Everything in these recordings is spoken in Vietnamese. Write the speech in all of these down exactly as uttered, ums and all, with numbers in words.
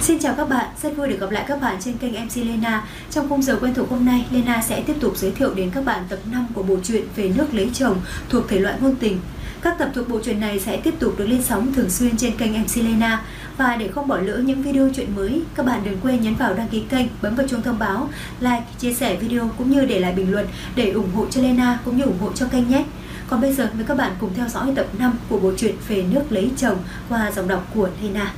Xin chào các bạn, rất vui được gặp lại các bạn trên kênh em xê Lena. Trong khung giờ quen thuộc hôm nay, Lena sẽ tiếp tục giới thiệu đến các bạn tập năm của bộ truyện Về nước lấy chồng thuộc thể loại ngôn tình. Các tập thuộc bộ truyện này sẽ tiếp tục được lên sóng thường xuyên trên kênh em xê Lena. Và để không bỏ lỡ những video truyện mới, các bạn đừng quên nhấn vào đăng ký kênh, bấm vào chuông thông báo, like, chia sẻ video cũng như để lại bình luận để ủng hộ cho Lena cũng như ủng hộ cho kênh nhé. Còn bây giờ mời các bạn cùng theo dõi tập năm của bộ truyện Về nước lấy chồng qua giọng đọc của Lena.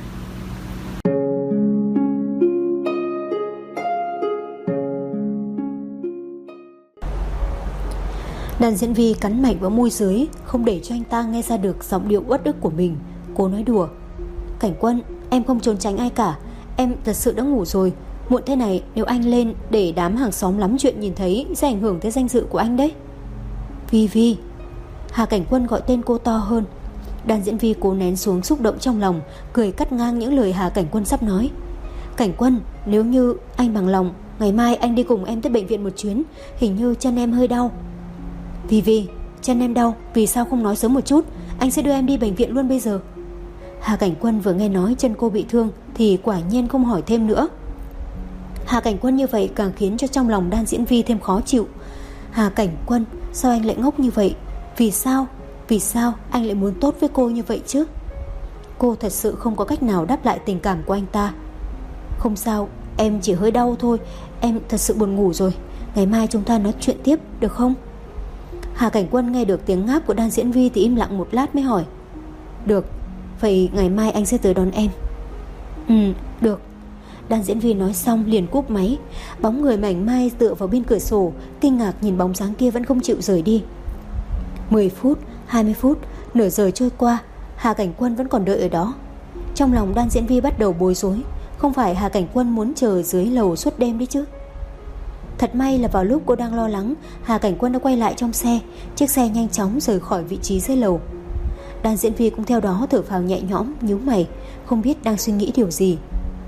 Đàn diễn viên cắn mạnh vào môi dưới, không để cho anh ta nghe ra được giọng điệu uất ức của mình. Cô nói đùa: "Cảnh Quân, em không trốn tránh ai cả. Em thật sự đã ngủ rồi. Muộn thế này nếu anh lên để đám hàng xóm lắm chuyện nhìn thấy sẽ ảnh hưởng tới danh dự của anh đấy." "Vi Vi." Hà Cảnh Quân gọi tên cô to hơn. Đàn diễn viên cố nén xuống xúc động trong lòng, cười cắt ngang những lời Hà Cảnh Quân sắp nói. "Cảnh Quân, nếu như anh bằng lòng, ngày mai anh đi cùng em tới bệnh viện một chuyến. Hình như chân em hơi đau." "Vi Vi, chân em đau, vì sao không nói sớm một chút? Anh sẽ đưa em đi bệnh viện luôn bây giờ." Hà Cảnh Quân vừa nghe nói chân cô bị thương thì quả nhiên không hỏi thêm nữa. Hà Cảnh Quân như vậy càng khiến cho trong lòng Đan Diễn Vi thêm khó chịu. Hà Cảnh Quân, sao anh lại ngốc như vậy? Vì sao? Vì sao anh lại muốn tốt với cô như vậy chứ? Cô thật sự không có cách nào đáp lại tình cảm của anh ta. "Không sao, em chỉ hơi đau thôi. Em thật sự buồn ngủ rồi. Ngày mai chúng ta nói chuyện tiếp, được không?" Hà Cảnh Quân nghe được tiếng ngáp của Đan Diễn Vi thì im lặng một lát mới hỏi: "Được, vậy ngày mai anh sẽ tới đón em." "Ừ, được." Đan Diễn Vi nói xong liền cúp máy. Bóng người mảnh mai tựa vào bên cửa sổ, kinh ngạc nhìn bóng dáng kia vẫn không chịu rời đi. Mười phút, hai mươi phút, nửa giờ trôi qua, Hà Cảnh Quân vẫn còn đợi ở đó. Trong lòng Đan Diễn Vi bắt đầu bối rối. Không phải Hà Cảnh Quân muốn chờ dưới lầu suốt đêm đấy chứ? Thật may là vào lúc cô đang lo lắng, Hà Cảnh Quân đã quay lại trong xe. Chiếc xe nhanh chóng rời khỏi vị trí dưới lầu. Đan Diễn Vi cũng theo đó thở phào nhẹ nhõm, nhíu mày, không biết đang suy nghĩ điều gì.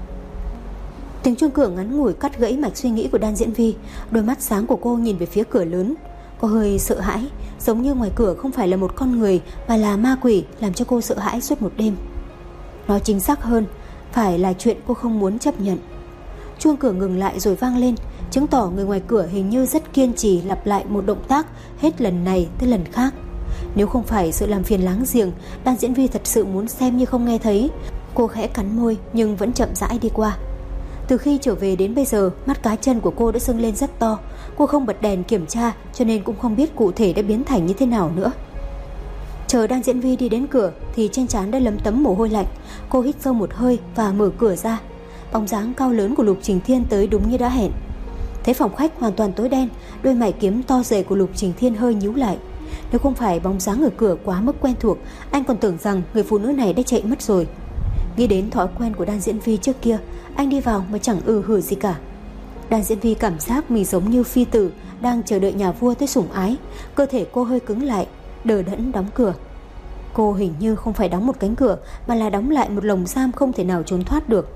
Tiếng chuông cửa ngắn ngủi cắt gãy mạch suy nghĩ của Đan Diễn Vi. Đôi mắt sáng của cô nhìn về phía cửa lớn. Cô hơi sợ hãi, giống như ngoài cửa không phải là một con người mà là ma quỷ, làm cho cô sợ hãi suốt một đêm. Nói chính xác hơn, phải là chuyện cô không muốn chấp nhận. Chuông cửa ngừng lại rồi vang lên, chứng tỏ người ngoài cửa hình như rất kiên trì lặp lại một động tác hết lần này tới lần khác. Nếu không phải sự làm phiền láng giềng, Đan Diễn Vi thật sự muốn xem như không nghe thấy. Cô khẽ cắn môi nhưng vẫn chậm rãi đi qua. Từ khi trở về đến bây giờ, mắt cá chân của cô đã sưng lên rất to. Cô không bật đèn kiểm tra cho nên cũng không biết cụ thể đã biến thành như thế nào nữa. Chờ Đan Diễn Vi đi đến cửa thì trên trán đã lấm tấm mồ hôi lạnh. Cô hít sâu một hơi và mở cửa ra. Bóng dáng cao lớn của Lục Trình Thiên tới đúng như đã hẹn. Thấy phòng khách hoàn toàn tối đen, đôi mày kiếm to dày của Lục Trình Thiên hơi nhíu lại. Nếu không phải bóng dáng ở cửa quá mức quen thuộc, anh còn tưởng rằng người phụ nữ này đã chạy mất rồi. Nghĩ đến thói quen của Đan Diễn Vi trước kia, anh đi vào mà chẳng ừ hử gì cả. Đan Diễn Vi cảm giác mình giống như phi tử đang chờ đợi nhà vua tới sủng ái. Cơ thể cô hơi cứng lại, đờ đẫn đóng cửa. Cô hình như không phải đóng một cánh cửa mà là đóng lại một lồng giam không thể nào trốn thoát được.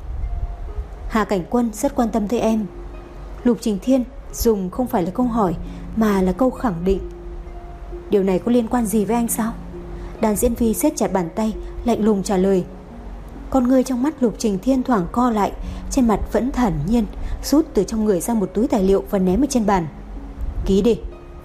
"Hà Cảnh Quân rất quan tâm tới em." Lục Trình Thiên dùng không phải là câu hỏi mà là câu khẳng định. "Điều này có liên quan gì với anh sao?" Đan Diễn Vi siết chặt bàn tay, lạnh lùng trả lời. Con người trong mắt Lục Trình Thiên thoảng co lại, trên mặt vẫn thản nhiên, rút từ trong người ra một túi tài liệu và ném ở trên bàn. "Ký đi."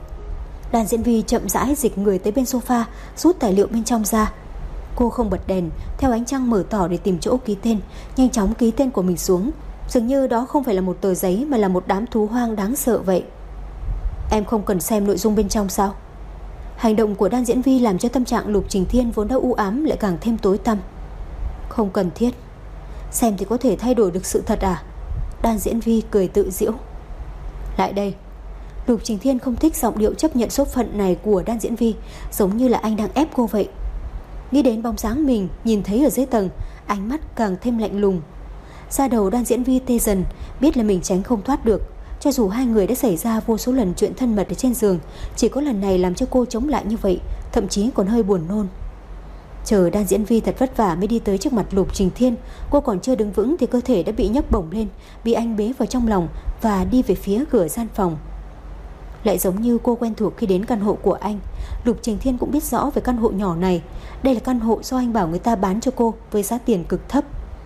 Đan Diễn Vi chậm rãi dịch người tới bên sofa, rút tài liệu bên trong ra. Cô không bật đèn, theo ánh trăng mở tỏ để tìm chỗ ký tên, nhanh chóng ký tên của mình xuống. Dường như đó không phải là một tờ giấy mà là một đám thú hoang đáng sợ vậy. "Em không cần xem nội dung bên trong sao?" Hành động của Đan Diễn Vi làm cho tâm trạng Lục Trình Thiên vốn đã u ám lại càng thêm tối tăm. "Không cần thiết. Xem thì có thể thay đổi được sự thật à?" Đan Diễn Vi cười tự giễu. "Lại đây." Lục Trình Thiên không thích giọng điệu chấp nhận số phận này của Đan Diễn Vi, giống như là anh đang ép cô vậy. Nghĩ đến bóng dáng mình nhìn thấy ở dưới tầng, ánh mắt càng thêm lạnh lùng. Da đầu Đan Diễn Vi tê dần, biết là mình tránh không thoát được. Cho dù hai người đã xảy ra vô số lần chuyện thân mật ở trên giường, chỉ có lần này làm cho cô chống lại như vậy, thậm chí còn hơi buồn nôn. Chờ Đan Diễn Vi thật vất vả mới đi tới trước mặt Lục Trình Thiên. Cô còn chưa đứng vững thì cơ thể đã bị nhấc bổng lên, bị anh bế vào trong lòng và đi về phía cửa gian phòng. Lại giống như cô quen thuộc khi đến căn hộ của anh, Lục Trình Thiên cũng biết rõ về căn hộ nhỏ này. Đây là căn hộ do anh bảo người ta bán cho cô với giá tiền cực thấp.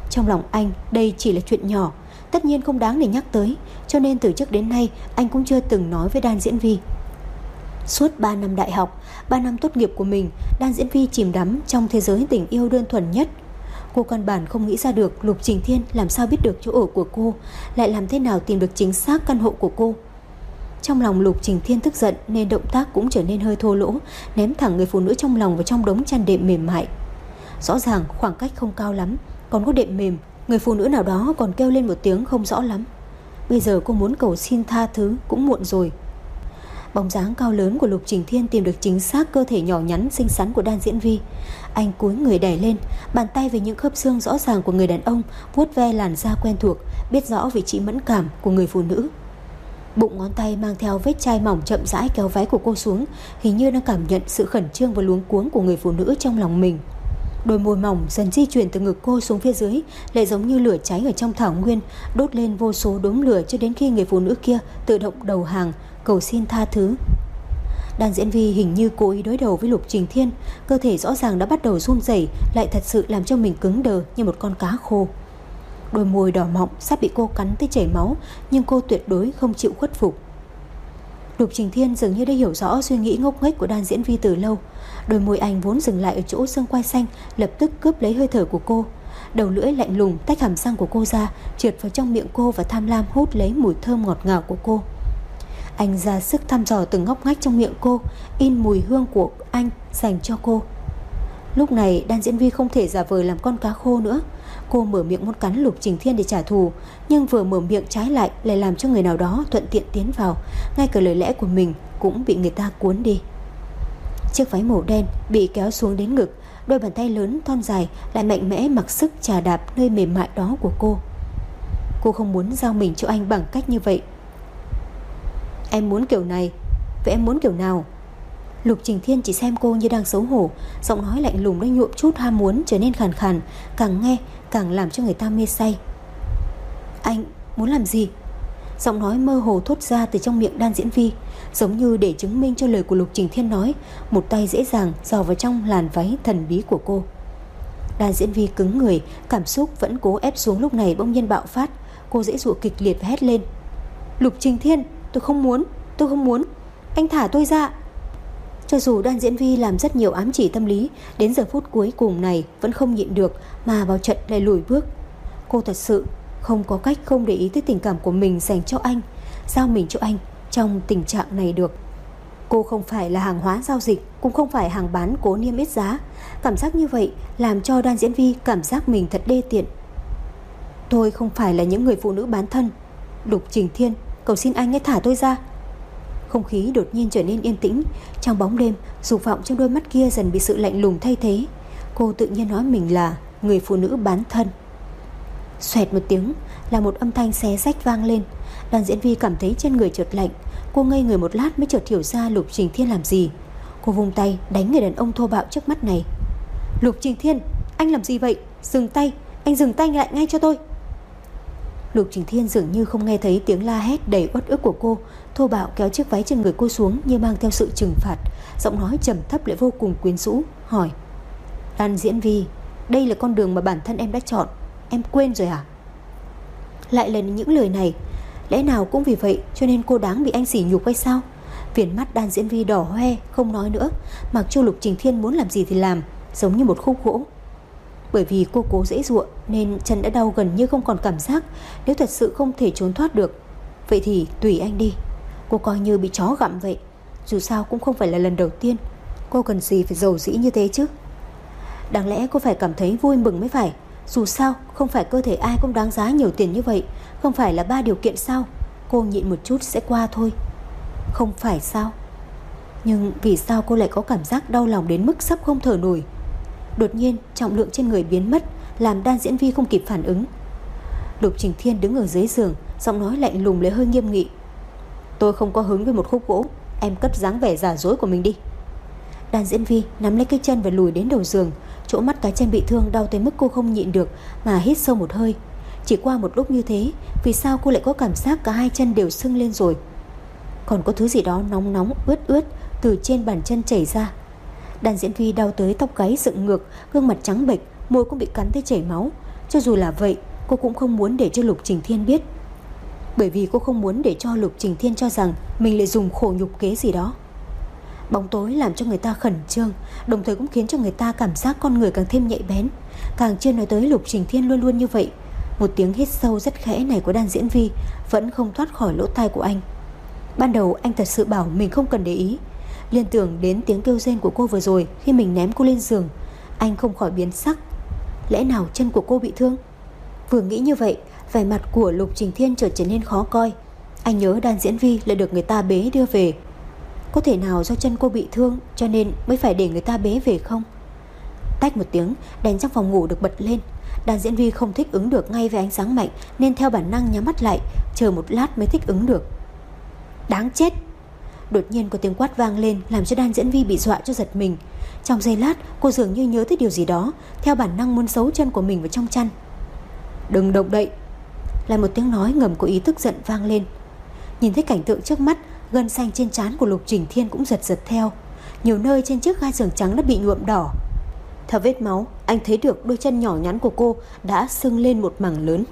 Trong lòng anh đây chỉ là chuyện nhỏ, tất nhiên không đáng để nhắc tới, cho nên từ trước đến nay anh cũng chưa từng nói với Đan Diễn Vi. Suốt ba năm đại học, ba năm tốt nghiệp của mình, Đan Diễn Vi chìm đắm trong thế giới tình yêu đơn thuần nhất. Cô căn bản không nghĩ ra được Lục Trình Thiên làm sao biết được chỗ ở của cô, lại làm thế nào tìm được chính xác căn hộ của cô. Trong lòng Lục Trình Thiên tức giận nên động tác cũng trở nên hơi thô lỗ, ném thẳng người phụ nữ trong lòng vào trong đống chăn đệm mềm mại. Rõ ràng khoảng cách không cao lắm, còn có đệm mềm, người phụ nữ nào đó còn kêu lên một tiếng không rõ lắm. Bây giờ cô muốn cầu xin tha thứ cũng muộn rồi. Bóng dáng cao lớn của Lục Trình Thiên tìm được chính xác cơ thể nhỏ nhắn xinh xắn của Đan Diễn Vi. Anh cúi người đẩy lên, bàn tay với những khớp xương rõ ràng của người đàn ông vuốt ve làn da quen thuộc, biết rõ vị trí mẫn cảm của người phụ nữ. Bụng ngón tay mang theo vết chai mỏng chậm rãi kéo váy của cô xuống, hình như đang cảm nhận sự khẩn trương và luống cuống của người phụ nữ trong lòng mình. Đôi môi mỏng dần di chuyển từ ngực cô xuống phía dưới, lại giống như lửa cháy ở trong thảo nguyên, đốt lên vô số đốm lửa cho đến khi người phụ nữ kia tự động đầu hàng, cầu xin tha thứ. Đan Diễn Vi hình như cố ý đối đầu với Lục Trình Thiên, cơ thể rõ ràng đã bắt đầu run rẩy, lại thật sự làm cho mình cứng đờ như một con cá khô. Đôi môi đỏ mọng sắp bị cô cắn tới chảy máu, nhưng cô tuyệt đối không chịu khuất phục. Lục Trình Thiên dường như đã hiểu rõ suy nghĩ ngốc nghếch của Đan Diễn Vi từ lâu. Đôi môi anh vốn dừng lại ở chỗ xương quai xanh lập tức cướp lấy hơi thở của cô. Đầu lưỡi lạnh lùng tách hàm răng của cô ra, trượt vào trong miệng cô và tham lam hút lấy mùi thơm ngọt ngào của cô. Anh ra sức thăm dò từng ngóc ngách trong miệng cô, in mùi hương của anh dành cho cô. Lúc này Đan Diễn Vi không thể giả vờ làm con cá khô nữa. Cô mở miệng muốn cắn Lục Trình Thiên để trả thù, nhưng vừa mở miệng trái lại lại làm cho người nào đó thuận tiện tiến vào, ngay cả lời lẽ của mình cũng bị người ta cuốn đi. Chiếc váy màu đen bị kéo xuống đến ngực, đôi bàn tay lớn thon dài lại mạnh mẽ mặc sức chà đạp nơi mềm mại đó của cô. Cô không muốn giao mình cho anh bằng cách như vậy. Em muốn kiểu này, vậy em muốn kiểu nào? Lục Trình Thiên chỉ xem cô như đang xấu hổ, giọng nói lạnh lùng đã nhuộm chút ham muốn trở nên khàn khàn, càng nghe càng làm cho người ta mê say. Anh muốn làm gì? Giọng nói mơ hồ thốt ra từ trong miệng Đan Diễn Vi, giống như để chứng minh cho lời của Lục Trình Thiên nói, một tay dễ dàng dò vào trong làn váy thần bí của cô. Đan Diễn Vi cứng người, cảm xúc vẫn cố ép xuống lúc này bỗng nhiên bạo phát. Cô giãy giụa kịch liệt và hét lên: Lục Trình Thiên, tôi không muốn, tôi không muốn, anh thả tôi ra. Cho dù Đan Diễn Vi làm rất nhiều ám chỉ tâm lý, đến giờ phút cuối cùng này vẫn không nhịn được mà vào trận lại lùi bước. Cô thật sự không có cách không để ý tới tình cảm của mình dành cho anh, giao mình cho anh trong tình trạng này được. Cô không phải là hàng hóa giao dịch, cũng không phải hàng bán cố niêm yết giá. Cảm giác như vậy làm cho Đan Diễn Vi cảm giác mình thật đê tiện. Tôi không phải là những người phụ nữ bán thân. Lục Trình Thiên, cầu xin anh hãy thả tôi ra. Không khí đột nhiên trở nên yên tĩnh. Trong bóng đêm, dục vọng trong đôi mắt kia dần bị sự lạnh lùng thay thế. Cô tự nhiên nói mình là người phụ nữ bán thân. Xoẹt một tiếng, là một âm thanh xé rách vang lên. Đan Diễn Vi cảm thấy trên người chợt lạnh. Cô ngây người một lát mới chợt hiểu ra Lục Trình Thiên làm gì. Cô vung tay đánh người đàn ông thô bạo trước mắt này. Lục Trình Thiên, anh làm gì vậy? Dừng tay, anh dừng tay lại ngay cho tôi. Lục Trình Thiên dường như không nghe thấy tiếng la hét đầy uất ức của cô, thô bạo kéo chiếc váy trên người cô xuống như mang theo sự trừng phạt. Giọng nói trầm thấp lại vô cùng quyến rũ, hỏi: Đan Diễn Vi, đây là con đường mà bản thân em đã chọn, em quên rồi hả? Lại là những lời này. Lẽ nào cũng vì vậy cho nên cô đáng bị anh sỉ nhục hay sao? Viền mắt Đan Diễn Vi đỏ hoe, không nói nữa, mặc cho Lục Trình Thiên muốn làm gì thì làm, giống như một khúc gỗ. Bởi vì cô cố giãy giụa nên chân đã đau gần như không còn cảm giác. Nếu thật sự không thể trốn thoát được, vậy thì tùy anh đi. Cô coi như bị chó gặm vậy. Dù sao cũng không phải là lần đầu tiên. Cô cần gì phải dầu dĩ như thế chứ? Đáng lẽ cô phải cảm thấy vui mừng mới phải. Dù sao không phải cơ thể ai cũng đáng giá nhiều tiền như vậy. Không phải là ba điều kiện sao? Cô nhịn một chút sẽ qua thôi. Không phải sao? Nhưng vì sao cô lại có cảm giác đau lòng đến mức sắp không thở nổi? Đột nhiên trọng lượng trên người biến mất, làm Đan Diễn Vi không kịp phản ứng. Lục Trình Thiên đứng ở dưới giường, giọng nói lạnh lùng lại hơi nghiêm nghị: Tôi không có hứng với một khúc gỗ, em cất dáng vẻ giả dối của mình đi. Đan Diễn Vi nắm lấy cái chân và lùi đến đầu giường. Chỗ mắt cái chân bị thương đau tới mức cô không nhịn được mà hít sâu một hơi. Chỉ qua một lúc như thế, vì sao cô lại có cảm giác cả hai chân đều sưng lên rồi? Còn có thứ gì đó nóng nóng ướt ướt từ trên bàn chân chảy ra. Đan Diễn Vi đau tới tóc gáy dựng ngược, gương mặt trắng bệch, môi cũng bị cắn tới chảy máu. Cho dù là vậy, cô cũng không muốn để cho Lục Trình Thiên biết. Bởi vì cô không muốn để cho Lục Trình Thiên cho rằng mình lại dùng khổ nhục kế gì đó. Bóng tối làm cho người ta khẩn trương, đồng thời cũng khiến cho người ta cảm giác con người càng thêm nhạy bén. Càng chưa nói tới Lục Trình Thiên luôn luôn như vậy. Một tiếng hít sâu rất khẽ này của Đan Diễn Vi vẫn không thoát khỏi lỗ tai của anh. Ban đầu anh thật sự bảo mình không cần để ý, liên tưởng đến tiếng kêu rên của cô vừa rồi khi mình ném cô lên giường. Anh không khỏi biến sắc. Lẽ nào chân của cô bị thương? Vừa nghĩ như vậy, vẻ mặt của Lục Trình Thiên chợt trở nên khó coi. Anh nhớ Đan Diễn Vi lại được người ta bế đưa về. Có thể nào do chân cô bị thương cho nên mới phải để người ta bế về không? Tách một tiếng, đèn trong phòng ngủ được bật lên. Đan Diễn Vi không thích ứng được ngay với ánh sáng mạnh nên theo bản năng nhắm mắt lại, chờ một lát mới thích ứng được. Đáng chết! Đột nhiên có tiếng quát vang lên làm cho Đan Diễn Vi bị dọa cho giật mình. Trong giây lát, cô dường như nhớ tới điều gì đó, theo bản năng muốn giấu chân của mình vào trong chăn. Đừng động đậy! Lại một tiếng nói ngầm có ý tức giận vang lên. Nhìn thấy cảnh tượng trước mắt, gân xanh trên trán của Lục Trình Thiên cũng giật giật theo. Nhiều nơi trên chiếc ga giường trắng đã bị nhuộm đỏ. Theo vết máu, anh thấy được đôi chân nhỏ nhắn của cô đã sưng lên một mảng lớn.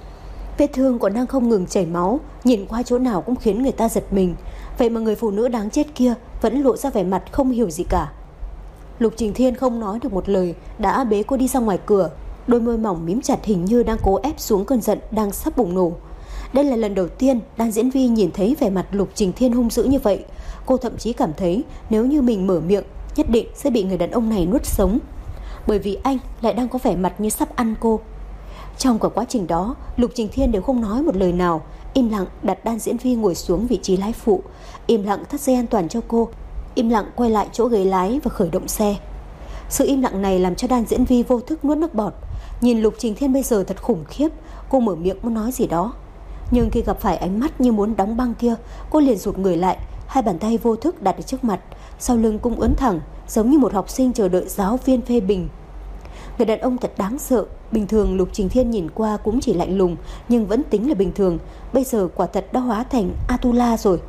Vết thương còn đang không ngừng chảy máu, nhìn qua chỗ nào cũng khiến người ta giật mình. Vậy mà người phụ nữ đáng chết kia vẫn lộ ra vẻ mặt không hiểu gì cả. Lục Trình Thiên không nói được một lời, đã bế cô đi ra ngoài cửa. Đôi môi mỏng mím chặt hình như đang cố ép xuống cơn giận đang sắp bùng nổ. Đây là lần đầu tiên Đan Diễn Vi nhìn thấy vẻ mặt Lục Trình Thiên hung dữ như vậy. Cô thậm chí cảm thấy nếu như mình mở miệng, nhất định sẽ bị người đàn ông này nuốt sống, bởi vì anh lại đang có vẻ mặt như sắp ăn cô. Trong cả quá trình đó, Lục Trình Thiên đều không nói một lời nào, im lặng đặt Đan Diễn Vi ngồi xuống vị trí lái phụ, im lặng thắt dây an toàn cho cô, im lặng quay lại chỗ ghế lái và khởi động xe. Sự im lặng này làm cho Đan Diễn Vi vô thức nuốt nước bọt. Nhìn Lục Trình Thiên bây giờ thật khủng khiếp. Cô mở miệng muốn nói gì đó, nhưng khi gặp phải ánh mắt như muốn đóng băng kia, cô liền rụt người lại, hai bàn tay vô thức đặt ở trước mặt, sau lưng cũng ưỡn thẳng, giống như một học sinh chờ đợi giáo viên phê bình. Người đàn ông thật đáng sợ. Bình thường Lục Trình Thiên nhìn qua cũng chỉ lạnh lùng, nhưng vẫn tính là bình thường. Bây giờ quả thật đã hóa thành Atula rồi.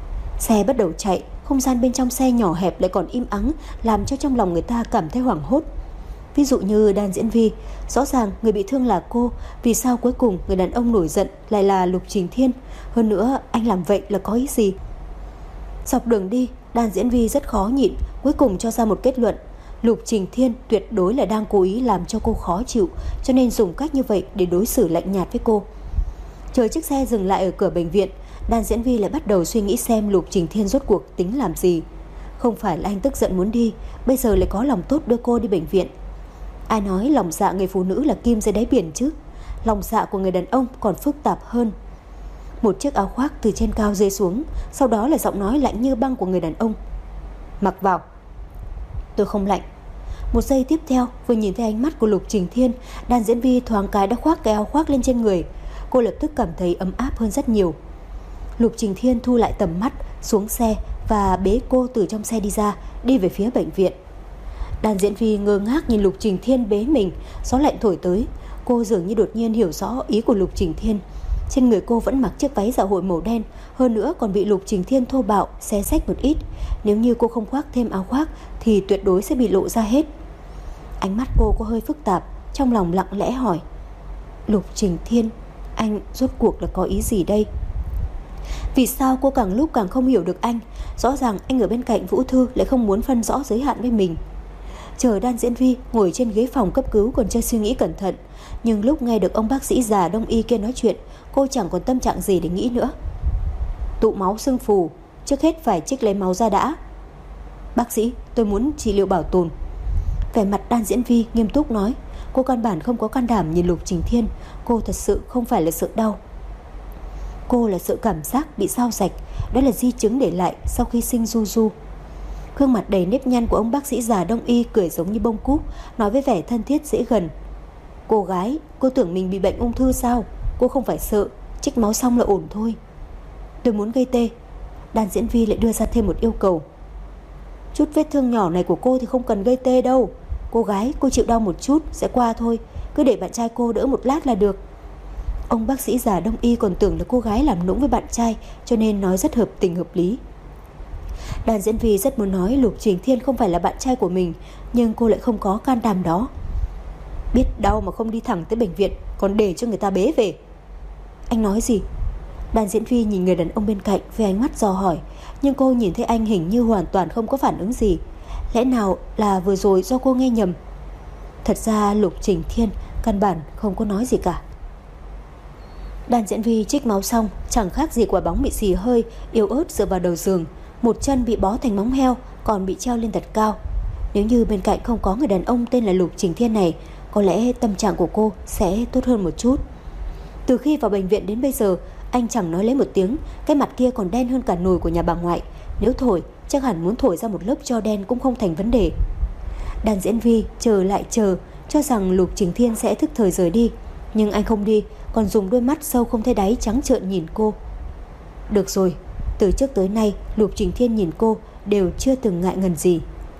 Xe bắt đầu chạy, không gian bên trong xe nhỏ hẹp lại còn im ắng, làm cho trong lòng người ta cảm thấy hoảng hốt. Ví dụ như Đan Diễn Vi, rõ ràng người bị thương là cô, vì sao cuối cùng người đàn ông nổi giận lại là Lục Trình Thiên? Hơn nữa, anh làm vậy là có ý gì? Dọc đường đi, Đan Diễn Vi rất khó nhịn, cuối cùng cho ra một kết luận. Lục Trình Thiên tuyệt đối là đang cố ý làm cho cô khó chịu, cho nên dùng cách như vậy để đối xử lạnh nhạt với cô. Chờ chiếc xe dừng lại ở cửa bệnh viện, Đan Diễn Vi lại bắt đầu suy nghĩ xem Lục Trình Thiên rốt cuộc tính làm gì. Không phải là anh tức giận muốn đi, bây giờ lại có lòng tốt đưa cô đi bệnh viện. Ai nói lòng dạ người phụ nữ là kim dưới đáy biển chứ? Lòng dạ của người đàn ông còn phức tạp hơn. Một chiếc áo khoác từ trên cao rơi xuống, sau đó là giọng nói lạnh như băng của người đàn ông. Mặc vào. Tôi không lạnh. Một giây tiếp theo, vừa nhìn thấy ánh mắt của Lục Trình Thiên, Đan Diễn Vi thoáng cái đã khoác cái áo khoác lên trên người. Cô lập tức cảm thấy ấm áp hơn rất nhiều. Lục Trình Thiên thu lại tầm mắt, xuống xe và bế cô từ trong xe đi ra, đi về phía bệnh viện. Đan Diễn Vi ngơ ngác nhìn Lục Trình Thiên bế mình. Gió lạnh thổi tới, cô dường như đột nhiên hiểu rõ ý của Lục Trình Thiên. Trên người cô vẫn mặc chiếc váy dạ hội màu đen, hơn nữa còn bị Lục Trình Thiên thô bạo xé xách một ít. Nếu như cô không khoác thêm áo khoác thì tuyệt đối sẽ bị lộ ra hết. Ánh mắt cô có hơi phức tạp, trong lòng lặng lẽ hỏi: Lục Trình Thiên, anh rốt cuộc là có ý gì đây? Vì sao cô càng lúc càng không hiểu được anh? Rõ ràng anh ở bên cạnh Vũ Thư lại không muốn phân rõ giới hạn với mình. Chờ Đan Diễn Vi ngồi trên ghế phòng cấp cứu còn chưa suy nghĩ cẩn thận, nhưng lúc nghe được ông bác sĩ già đông y kia nói chuyện, cô chẳng còn tâm trạng gì để nghĩ nữa. Tụ máu xương phù, trước hết phải trích lấy máu ra đã. Bác sĩ, tôi muốn trị liệu bảo tồn. Vẻ mặt Đan Diễn Vi nghiêm túc nói. Cô căn bản không có can đảm nhìn Lục Trình Thiên. Cô thật sự không phải là sợ đau, cô là sợ cảm giác bị sao sạch. Đó là di chứng để lại sau khi sinh Du Du. Gương mặt đầy nếp nhăn của ông bác sĩ già đông y cười giống như bông cúc, nói với vẻ thân thiết dễ gần. Cô gái, cô tưởng mình bị bệnh ung thư sao? Cô không phải sợ, trích máu xong là ổn thôi. Tôi muốn gây tê. Đan Diễn Vi lại đưa ra thêm một yêu cầu. Chút vết thương nhỏ này của cô thì không cần gây tê đâu. Cô gái, cô chịu đau một chút sẽ qua thôi, cứ để bạn trai cô đỡ một lát là được. Ông bác sĩ già đông y còn tưởng là cô gái làm nũng với bạn trai, cho nên nói rất hợp tình hợp lý. Đan Diễn Vi rất muốn nói Lục Trình Thiên không phải là bạn trai của mình, nhưng cô lại không có can đảm đó. Biết đau mà không đi thẳng tới bệnh viện, còn để cho người ta bế về. Anh nói gì? Đàn diễn viên nhìn người đàn ông bên cạnh với ánh mắt dò hỏi, nhưng cô nhìn thấy anh hình như hoàn toàn không có phản ứng gì. Lẽ nào là vừa rồi do cô nghe nhầm? Thật ra Lục Trình Thiên căn bản không có nói gì cả. Đàn diễn viên trích máu xong, chẳng khác gì quả bóng bị xì hơi, yếu ớt dựa vào đầu giường. Một chân bị bó thành móng heo, còn bị treo lên thật cao. Nếu như bên cạnh không có người đàn ông tên là Lục Trình Thiên này, có lẽ tâm trạng của cô sẽ tốt hơn một chút. Từ khi vào bệnh viện đến bây giờ, anh chẳng nói lấy một tiếng. Cái mặt kia còn đen hơn cả nồi của nhà bà ngoại. Nếu thổi, chắc hẳn muốn thổi ra một lớp tro đen cũng không thành vấn đề. Đàn diễn viên chờ lại chờ, cho rằng Lục Trình Thiên sẽ thức thời rời đi. Nhưng anh không đi, còn dùng đôi mắt sâu không thấy đáy trắng trợn nhìn cô. Được rồi, từ trước tới nay Lục Trình Thiên nhìn cô đều chưa từng ngại ngần gì.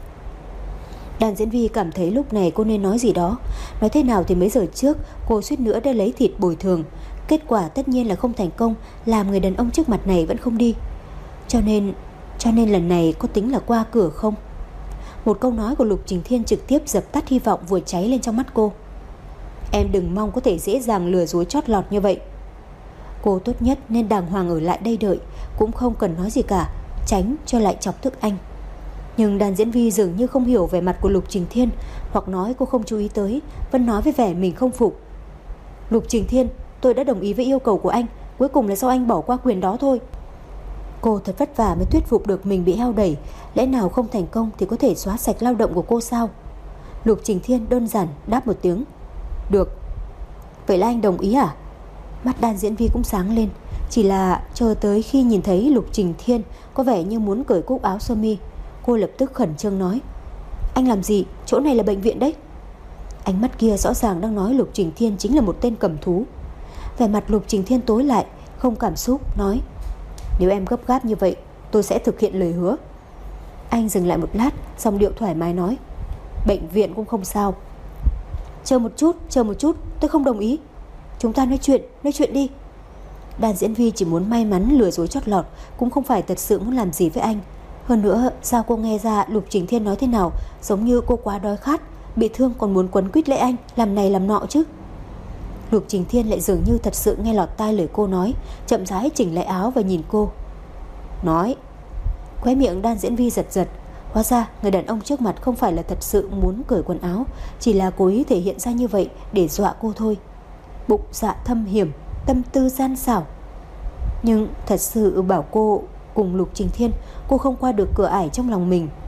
Đàn diễn viên cảm thấy lúc này cô nên nói gì đó. Nói thế nào thì mấy giờ trước cô suýt nữa đã lấy thịt bồi thường. Kết quả tất nhiên là không thành công, làm người đàn ông trước mặt này vẫn không đi. Cho nên Cho nên lần này có tính là qua cửa không? Một câu nói của Lục Trình Thiên trực tiếp dập tắt hy vọng vừa cháy lên trong mắt cô. Em đừng mong có thể dễ dàng lừa dối chót lọt như vậy. Cô tốt nhất nên đàng hoàng ở lại đây đợi, cũng không cần nói gì cả, tránh cho lại chọc tức anh. Nhưng đàn diễn viên dường như không hiểu vẻ mặt của Lục Trình Thiên, hoặc nói cô không chú ý tới, vẫn nói với vẻ mình không phục. Lục Trình Thiên, tôi đã đồng ý với yêu cầu của anh, cuối cùng là do anh bỏ qua quyền đó thôi. Cô thật vất vả mới thuyết phục được mình bị heo đẩy. Lẽ nào không thành công thì có thể xóa sạch lao động của cô sao? Lục Trình Thiên đơn giản đáp một tiếng. Được. Vậy là anh đồng ý à? Mắt đàn diễn viên cũng sáng lên. Chỉ là chờ tới khi nhìn thấy Lục Trình Thiên có vẻ như muốn cởi cúc áo sơ mi, cô lập tức khẩn trương nói. Anh làm gì? Chỗ này là bệnh viện đấy. Ánh mắt kia rõ ràng đang nói Lục Trình Thiên chính là một tên cầm thú. Vẻ mặt Lục Trình Thiên tối lại, không cảm xúc, nói. Nếu em gấp gáp như vậy, tôi sẽ thực hiện lời hứa. Anh dừng lại một lát, giọng điệu thoải mái nói. Bệnh viện cũng không sao. Chờ một chút, chờ một chút, tôi không đồng ý. Chúng ta nói chuyện, nói chuyện đi. Đàn diễn viên chỉ muốn may mắn lừa dối chót lọt, cũng không phải thật sự muốn làm gì với anh. Hơn nữa, sao cô nghe ra Lục Trình Thiên nói thế nào giống như cô quá đói khát, bị thương còn muốn quấn quýt lấy anh, làm này làm nọ chứ. Lục Trình Thiên lại dường như thật sự nghe lọt tai lời cô nói, chậm rãi chỉnh lại áo và nhìn cô. Nói. Khóe miệng đàn diễn viên giật giật. Hóa ra người đàn ông trước mặt không phải là thật sự muốn cởi quần áo, chỉ là cố ý thể hiện ra như vậy để dọa cô thôi. Bụng dạ thâm hiểm, tâm tư gian xảo. Nhưng thật sự bảo cô cùng Lục Trình Thiên, cô không qua được cửa ải trong lòng mình.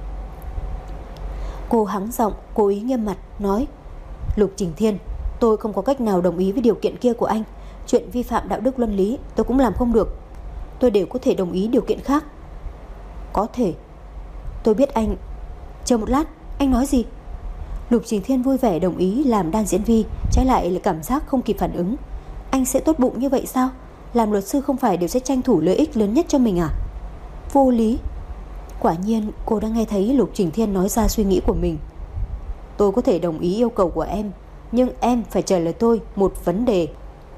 Cô hắng giọng, cố ý nghiêm mặt nói. Lục Trình Thiên, tôi không có cách nào đồng ý với điều kiện kia của anh. Chuyện vi phạm đạo đức luân lý tôi cũng làm không được. Tôi đều có thể đồng ý điều kiện khác. Có thể. Tôi biết anh. Chờ một lát, anh nói gì? Lục Trình Thiên vui vẻ đồng ý làm đàn diễn viên, trái lại là cảm giác không kịp phản ứng. Anh sẽ tốt bụng như vậy sao? Làm luật sư không phải đều sẽ tranh thủ lợi ích lớn nhất cho mình à? Vô lý. Quả nhiên cô đã nghe thấy Lục Trình Thiên nói ra suy nghĩ của mình. Tôi có thể đồng ý yêu cầu của em, nhưng em phải trả lời tôi một vấn đề.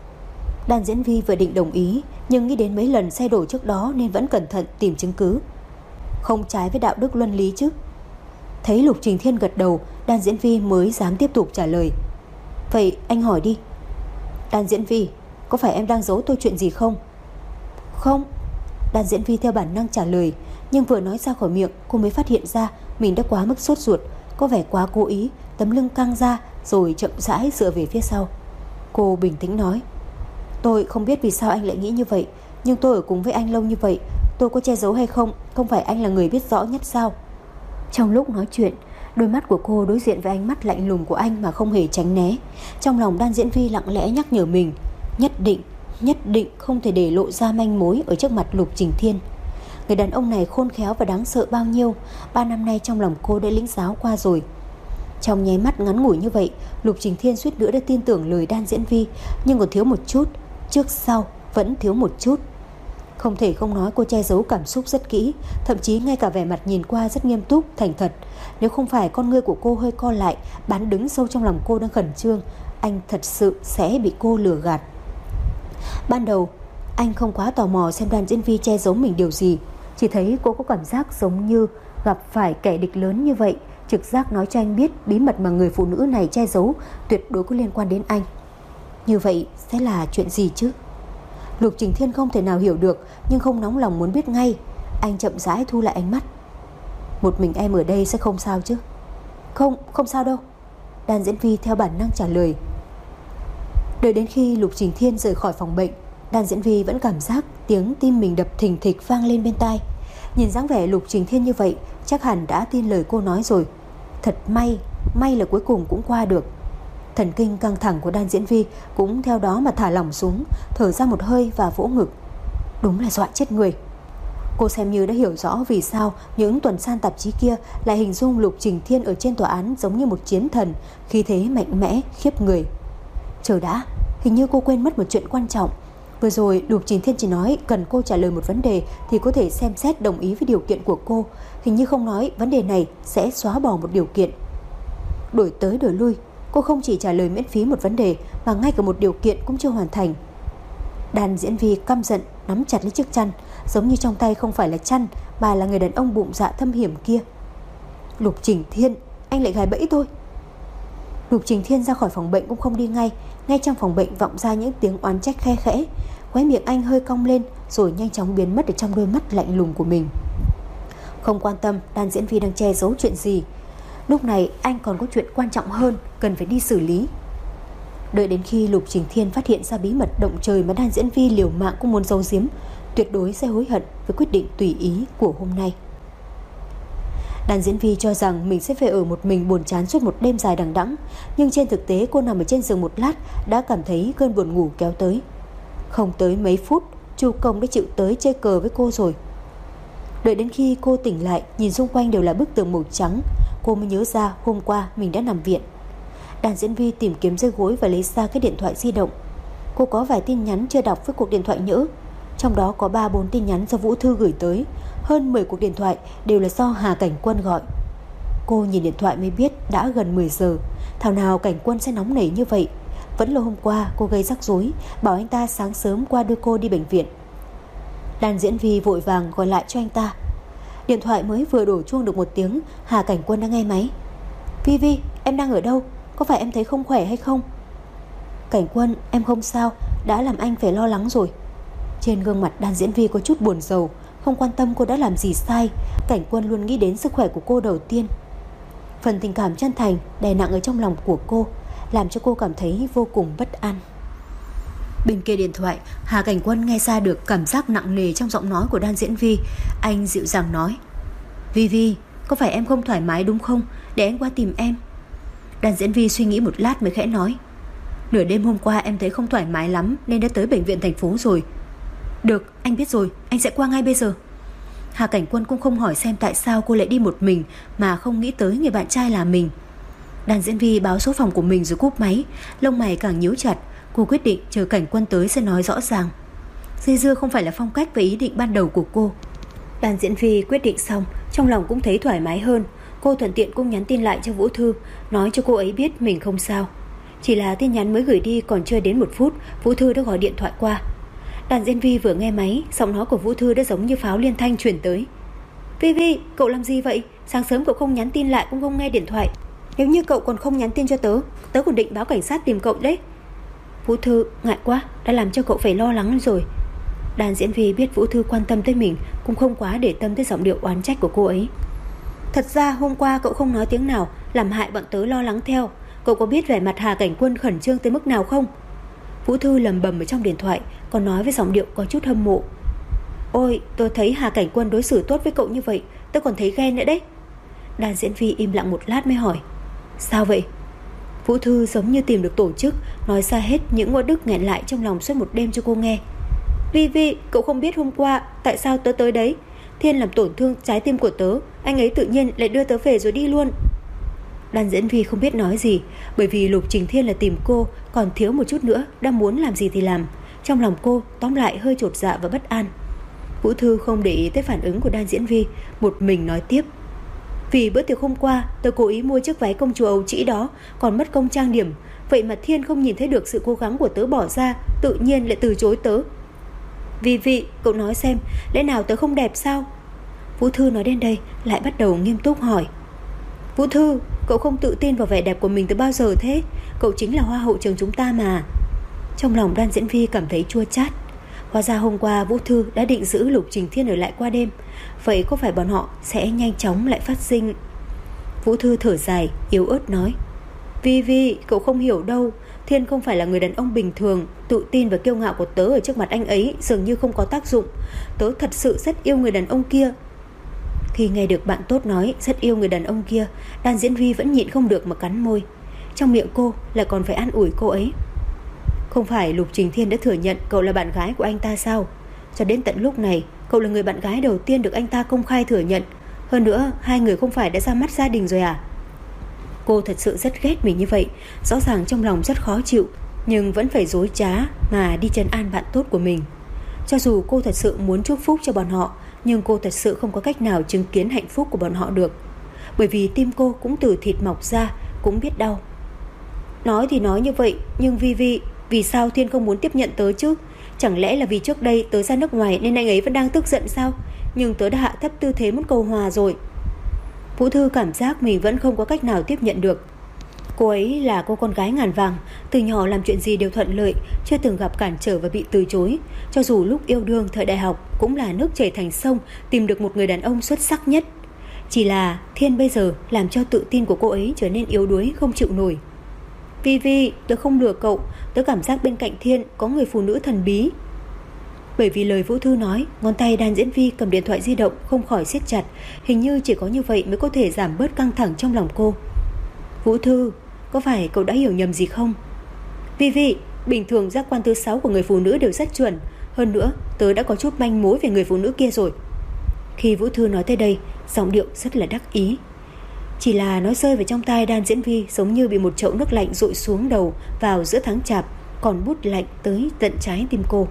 Đàn diễn viên vừa định đồng ý, nhưng nghĩ đến mấy lần xe đổ trước đó nên vẫn cẩn thận tìm chứng cứ. Không trái với đạo đức luân lý chứ? Thấy Lục Trình Thiên gật đầu, đàn diễn viên mới dám tiếp tục trả lời. Vậy anh hỏi đi. Đàn diễn viên, có phải em đang giấu tôi chuyện gì không? Không. Đàn diễn viên theo bản năng trả lời, nhưng vừa nói ra khỏi miệng cô mới phát hiện ra mình đã quá mức sốt ruột, có vẻ quá cố ý, tấm lưng căng ra rồi chậm rãi dựa về phía sau. Cô bình tĩnh nói. Tôi không biết vì sao anh lại nghĩ như vậy, nhưng tôi ở cùng với anh lâu như vậy, tôi có che giấu hay không, không phải anh là người biết rõ nhất sao? Trong lúc nói chuyện, đôi mắt của cô đối diện với ánh mắt lạnh lùng của anh mà không hề tránh né. Trong lòng đàn diễn viên lặng lẽ nhắc nhở mình, nhất định, nhất định không thể để lộ ra manh mối ở trước mặt Lục Trình Thiên. Người đàn ông này khôn khéo và đáng sợ bao nhiêu, ba năm nay trong lòng cô đã lĩnh giáo qua rồi. Trong nháy mắt ngắn ngủi như vậy, Lục Trình Thiên suýt nữa đã tin tưởng lời đan diễn vi, nhưng còn thiếu một chút, trước sau vẫn thiếu một chút. Không thể không nói cô che giấu cảm xúc rất kỹ, thậm chí ngay cả vẻ mặt nhìn qua rất nghiêm túc, thành thật. Nếu không phải con ngươi của cô hơi co lại, bán đứng sâu trong lòng cô đang khẩn trương, anh thật sự sẽ bị cô lừa gạt. Ban đầu anh không quá tò mò xem đoàn diễn viên che giấu mình điều gì, chỉ thấy cô có cảm giác giống như gặp phải kẻ địch lớn như vậy, Trực giác nói cho anh biết bí mật mà người phụ nữ này che giấu tuyệt đối có liên quan đến anh. Như vậy sẽ là chuyện gì chứ? Lục Trình Thiên không thể nào hiểu được, nhưng không nóng lòng muốn biết ngay. Anh chậm rãi thu lại ánh mắt. Một mình em ở đây sẽ không sao chứ? Không, không sao đâu, Đan Diễn Vi theo bản năng trả lời. Đợi đến khi Lục Trình Thiên rời khỏi phòng bệnh, Đan Diễn Vi vẫn cảm giác tiếng tim mình đập thình thịch vang lên bên tai. Nhìn dáng vẻ Lục Trình Thiên như vậy, chắc hẳn đã tin lời cô nói rồi. Thật may, may là cuối cùng cũng qua được. Thần kinh căng thẳng của Đan Diễn Vi cũng theo đó mà thả lỏng xuống, thở ra một hơi và vỗ ngực. Đúng là dọa chết người. Cô xem như đã hiểu rõ vì sao những tuần san tạp chí kia lại hình dung Lục Trình Thiên ở trên tòa án giống như một chiến thần, khí thế mạnh mẽ, khiếp người. Chờ đã, hình như cô quên mất một chuyện quan trọng. Vừa rồi Lục Trình Thiên chỉ nói cần cô trả lời một vấn đề thì có thể xem xét đồng ý với điều kiện của cô. Hình như không nói vấn đề này sẽ xóa bỏ một điều kiện. Đổi tới đổi lui, cô không chỉ trả lời miễn phí một vấn đề mà ngay cả một điều kiện cũng chưa hoàn thành. Đan Diễn Vi căm giận nắm chặt lấy chiếc chăn, giống như trong tay không phải là chăn mà là người đàn ông bụng dạ thâm hiểm kia. Lục Trình Thiên, anh lại gài bẫy tôi. Lục Trình Thiên ra khỏi phòng bệnh cũng không đi ngay. Ngay trong phòng bệnh vọng ra những tiếng oán trách khe khẽ. Khóe miệng anh hơi cong lên rồi nhanh chóng biến mất ở trong đôi mắt lạnh lùng của mình. Không quan tâm Đan Diễn Vi đang che giấu chuyện gì. Lúc này anh còn có chuyện quan trọng hơn cần phải đi xử lý. Đợi đến khi Lục Trình Thiên phát hiện ra bí mật động trời mà Đan Diễn Vi liều mạng cũng muốn giấu giếm, tuyệt đối sẽ hối hận với quyết định tùy ý của hôm nay. Đan Diễn Vi cho rằng mình sẽ phải ở một mình buồn chán suốt một đêm dài đằng đẵng, nhưng trên thực tế cô nằm ở trên giường một lát đã cảm thấy cơn buồn ngủ kéo tới. Không tới mấy phút, Chu Công đã chịu tới chơi cờ với cô rồi. Đợi đến khi cô tỉnh lại, nhìn xung quanh đều là bức tường màu trắng, cô mới nhớ ra hôm qua mình đã nằm viện. Đan Diễn Vi tìm kiếm dưới gối và lấy ra cái điện thoại di động. Cô có vài tin nhắn chưa đọc với cuộc điện thoại nhỡ. Trong đó có ba bốn tin nhắn do Vũ Thư gửi tới. Hơn mười cuộc điện thoại đều là do Hà Cảnh Quân gọi. Cô nhìn điện thoại mới biết đã gần mười giờ. Thảo nào Cảnh Quân sẽ nóng nảy như vậy. Vẫn là hôm qua cô gây rắc rối, bảo anh ta sáng sớm qua đưa cô đi bệnh viện. Đan Diễn Vi vội vàng gọi lại cho anh ta. Điện thoại mới vừa đổ chuông được một tiếng, Hà Cảnh Quân đã nghe máy. Vi Vi, em đang ở đâu? Có phải em thấy không khỏe hay không? Cảnh Quân, em không sao, đã làm anh phải lo lắng rồi. Trên gương mặt Đan Diễn Vi có chút buồn rầu. Không quan tâm cô đã làm gì sai, Cảnh Quân luôn nghĩ đến sức khỏe của cô đầu tiên. Phần tình cảm chân thành đè nặng ở trong lòng của cô, làm cho cô cảm thấy vô cùng bất an. Bên kia điện thoại, Hà Cảnh Quân nghe ra được cảm giác nặng nề trong giọng nói của Đan Diễn Vi. Anh dịu dàng nói: Vi Vi, có phải em không thoải mái đúng không? Để anh qua tìm em. Đan Diễn Vi suy nghĩ một lát mới khẽ nói: Nửa đêm hôm qua em thấy không thoải mái lắm nên đã tới bệnh viện thành phố rồi. Được, anh biết rồi, anh sẽ qua ngay bây giờ. Hà Cảnh Quân cũng không hỏi xem tại sao cô lại đi một mình mà không nghĩ tới người bạn trai là mình. Đan Diễn Vi báo số phòng của mình rồi cúp máy. Lông mày càng nhíu chặt. Cô quyết định chờ Cảnh Quân tới sẽ nói rõ ràng. Dây dưa không phải là phong cách và ý định ban đầu của cô. Đan Diễn Vi quyết định xong, trong lòng cũng thấy thoải mái hơn. Cô thuận tiện cũng nhắn tin lại cho Vũ Thư, nói cho cô ấy biết mình không sao. Chỉ là tin nhắn mới gửi đi còn chưa đến một phút, Vũ Thư đã gọi điện thoại qua. Đan Diễn Vi vừa nghe máy, giọng nói của Vũ Thư đã giống như pháo liên thanh truyền tới. Vi Vi, cậu làm gì vậy? Sáng sớm cậu không nhắn tin lại cũng không nghe điện thoại. Nếu như cậu còn không nhắn tin cho tớ, tớ còn định báo cảnh sát tìm cậu đấy. Vũ Thư, ngại quá, đã làm cho cậu phải lo lắng rồi. Đan Diễn Vi biết Vũ Thư quan tâm tới mình, cũng không quá để tâm tới giọng điệu oán trách của cô ấy. Thật ra hôm qua cậu không nói tiếng nào, làm hại bọn tớ lo lắng theo. Cậu có biết vẻ mặt Hà Cảnh Quân khẩn trương tới mức nào không? Vũ Thư lầm bầm ở trong điện thoại, còn nói với giọng điệu có chút hâm mộ. Ôi, tôi thấy Hà Cảnh Quân đối xử tốt với cậu như vậy, tôi còn thấy ghen nữa đấy. Đan Diễn Vi im lặng một lát mới hỏi: Sao vậy? Vũ Thư giống như tìm được tổ chức, nói ra hết những uất ức nghẹn lại trong lòng suốt một đêm cho cô nghe. Vi Vi, cậu không biết hôm qua tại sao tớ tới đấy. Thiên làm tổn thương trái tim của tớ, anh ấy tự nhiên lại đưa tớ về rồi đi luôn. Đan Diễn Vi không biết nói gì, bởi vì Lục Trình Thiên là tìm cô, còn thiếu một chút nữa, đang muốn làm gì thì làm. Trong lòng cô tóm lại hơi chột dạ và bất an. Vũ Thư không để ý tới phản ứng của Đan Diễn Vi, một mình nói tiếp: Vì bữa tiệc hôm qua tớ cố ý mua chiếc váy công chúa Âu Trĩ đó, còn mất công trang điểm. Vậy mà Thiên không nhìn thấy được sự cố gắng của tớ bỏ ra, tự nhiên lại từ chối tớ. Vi Vi, cậu nói xem, lẽ nào tớ không đẹp sao? Vũ Thư nói đến đây lại bắt đầu nghiêm túc hỏi: Vũ Thư, cậu không tự tin vào vẻ đẹp của mình từ bao giờ thế? Cậu chính là hoa hậu trường chúng ta mà. Trong lòng Đan Diễn Vi cảm thấy chua chát. Hóa ra hôm qua Vũ Thư đã định giữ Lục Trình Thiên ở lại qua đêm. Vậy có phải bọn họ sẽ nhanh chóng lại phát sinh? Vũ Thư thở dài, yếu ớt nói: Vi Vi, cậu không hiểu đâu. Thiên không phải là người đàn ông bình thường. Tự tin và kiêu ngạo của tớ ở trước mặt anh ấy dường như không có tác dụng. Tớ thật sự rất yêu người đàn ông kia. Khi nghe được bạn tốt nói rất yêu người đàn ông kia, Đan Diễn Vi vẫn nhịn không được mà cắn môi. Trong miệng cô lại còn phải an ủi cô ấy. Không phải Lục Trình Thiên đã thừa nhận cậu là bạn gái của anh ta sao? Cho đến tận lúc này, cậu là người bạn gái đầu tiên được anh ta công khai thừa nhận. Hơn nữa, hai người không phải đã ra mắt gia đình rồi à? Cô thật sự rất ghét mình như vậy. Rõ ràng trong lòng rất khó chịu, nhưng vẫn phải dối trá mà đi trấn an bạn tốt của mình. Cho dù cô thật sự muốn chúc phúc cho bọn họ, nhưng cô thật sự không có cách nào chứng kiến hạnh phúc của bọn họ được. Bởi vì tim cô cũng từ thịt mọc ra, cũng biết đau. Nói thì nói như vậy, nhưng Vi Vi, vì sao Thiên không muốn tiếp nhận tớ chứ? Chẳng lẽ là vì trước đây tớ ra nước ngoài nên anh ấy vẫn đang tức giận sao? Nhưng tớ đã hạ thấp tư thế muốn cầu hòa rồi. Vũ Thư cảm giác mình vẫn không có cách nào tiếp nhận được. Cô ấy là cô con gái ngàn vàng, từ nhỏ làm chuyện gì đều thuận lợi, chưa từng gặp cản trở và bị từ chối. Cho dù lúc yêu đương thời đại học cũng là nước chảy thành sông, tìm được một người đàn ông xuất sắc nhất. Chỉ là Thiên bây giờ làm cho tự tin của cô ấy trở nên yếu đuối, không chịu nổi. Vi Vi, tớ không lừa cậu, tớ cảm giác bên cạnh Thiên có người phụ nữ thần bí. Bởi vì lời Vũ Thư nói, ngón tay Đan Diễn Vi cầm điện thoại di động không khỏi siết chặt. Hình như chỉ có như vậy mới có thể giảm bớt căng thẳng trong lòng cô. Vũ Thư, có phải cậu đã hiểu nhầm gì không? Vi Vi, bình thường giác quan thứ sáu của người phụ nữ đều rất chuẩn. Hơn nữa, tớ đã có chút manh mối về người phụ nữ kia rồi. Khi Vũ Thư nói tới đây, giọng điệu rất là đắc ý. Chỉ là nói rơi vào trong tai Đan Diễn Vi giống như bị một chậu nước lạnh dội xuống đầu vào giữa tháng chạp, còn bút lạnh tới tận trái tim cô.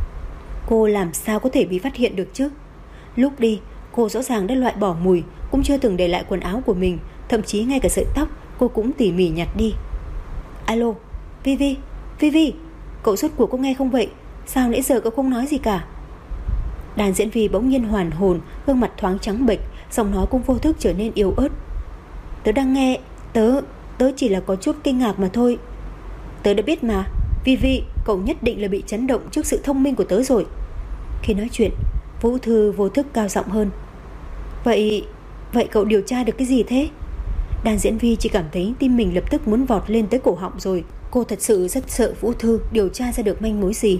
Cô làm sao có thể bị phát hiện được chứ? Lúc đi, cô rõ ràng đã loại bỏ mùi, cũng chưa từng để lại quần áo của mình, thậm chí ngay cả sợi tóc cô cũng tỉ mỉ nhặt đi. Alo, Vi Vi, Vi Vi, cậu rốt cuộc có nghe không vậy? Sao nãy giờ cậu không nói gì cả? Đàn Diễn Vi bỗng nhiên hoàn hồn, gương mặt thoáng trắng bệch, giọng nói cũng vô thức trở nên yếu ớt. Tớ đang nghe, tớ, tớ chỉ là có chút kinh ngạc mà thôi. Tớ đã biết mà, Vi Vi, cậu nhất định là bị chấn động trước sự thông minh của tớ rồi. Khi nói chuyện, Vũ Thư vô thức cao giọng hơn. Vậy, vậy cậu điều tra được cái gì thế? Đàn Diễn Vi chỉ cảm thấy tim mình lập tức muốn vọt lên tới cổ họng rồi. Cô thật sự rất sợ Vũ Thư điều tra ra được manh mối gì.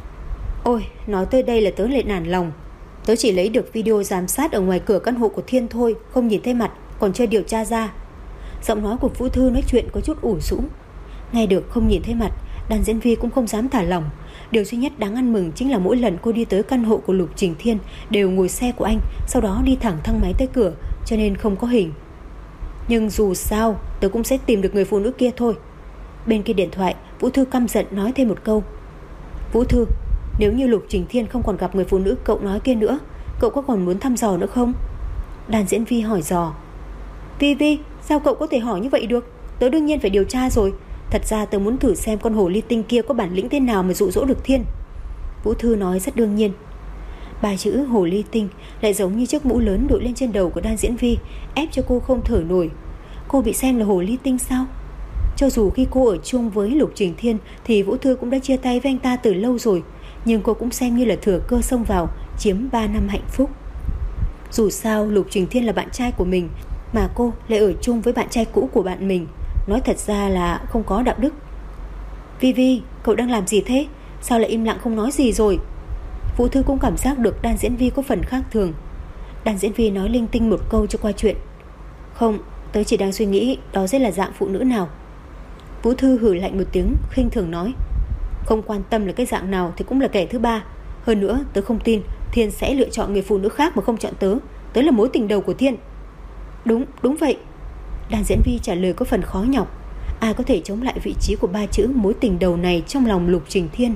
Ôi, nói tới đây là tớ lại nản lòng. Tớ chỉ lấy được video giám sát ở ngoài cửa căn hộ của Thiên thôi, không nhìn thấy mặt, còn chưa điều tra ra. Giọng nói của Vũ Thư nói chuyện có chút ủ rũ. Nghe được không nhìn thấy mặt, Đàn Diễn Vi cũng không dám thả lỏng. Điều duy nhất đáng ăn mừng chính là mỗi lần cô đi tới căn hộ của Lục Trình Thiên đều ngồi xe của anh, sau đó đi thẳng thang máy tới cửa, cho nên không có hình. Nhưng dù sao, tớ cũng sẽ tìm được người phụ nữ kia thôi. Bên kia điện thoại, Vũ Thư căm giận nói thêm một câu. Vũ Thư, nếu như Lục Trình Thiên không còn gặp người phụ nữ cậu nói kia nữa, cậu có còn muốn thăm dò nữa không? Đàn Diễn Vi hỏi dò. Vi Vi, sao cậu có thể hỏi như vậy được? Tớ đương nhiên phải điều tra rồi. Thật ra tớ muốn thử xem con hồ ly tinh kia có bản lĩnh thế nào mà dụ dỗ được Thiên. Vũ Thư nói rất đương nhiên. Ba chữ hồ ly tinh lại giống như chiếc mũ lớn đội lên trên đầu của Đan Diễn Vi, ép cho cô không thở nổi. Cô bị xem là hồ ly tinh sao? Cho dù khi cô ở chung với Lục Trình Thiên thì Vũ Thư cũng đã chia tay với anh ta từ lâu rồi, nhưng cô cũng xem như là thừa cơ xông vào, chiếm ba năm hạnh phúc. Dù sao Lục Trình Thiên là bạn trai của mình, mà cô lại ở chung với bạn trai cũ của bạn mình, nói thật ra là không có đạo đức. Vi Vi, cậu đang làm gì thế? Sao lại im lặng không nói gì rồi? Vũ Thư cũng cảm giác được Đan Diễn Vi có phần khác thường. Đan Diễn Vi nói linh tinh một câu cho qua chuyện. Không, tớ chỉ đang suy nghĩ đó sẽ là dạng phụ nữ nào. Vũ Thư hử lạnh một tiếng, khinh thường nói. Không quan tâm là cái dạng nào thì cũng là kẻ thứ ba. Hơn nữa, tớ không tin Thiên sẽ lựa chọn người phụ nữ khác mà không chọn tớ. Tớ là mối tình đầu của Thiên. Đúng, đúng vậy. Đàn Diễn Vi trả lời có phần khó nhọc. Ai có thể chống lại vị trí của ba chữ mối tình đầu này trong lòng Lục Trình Thiên?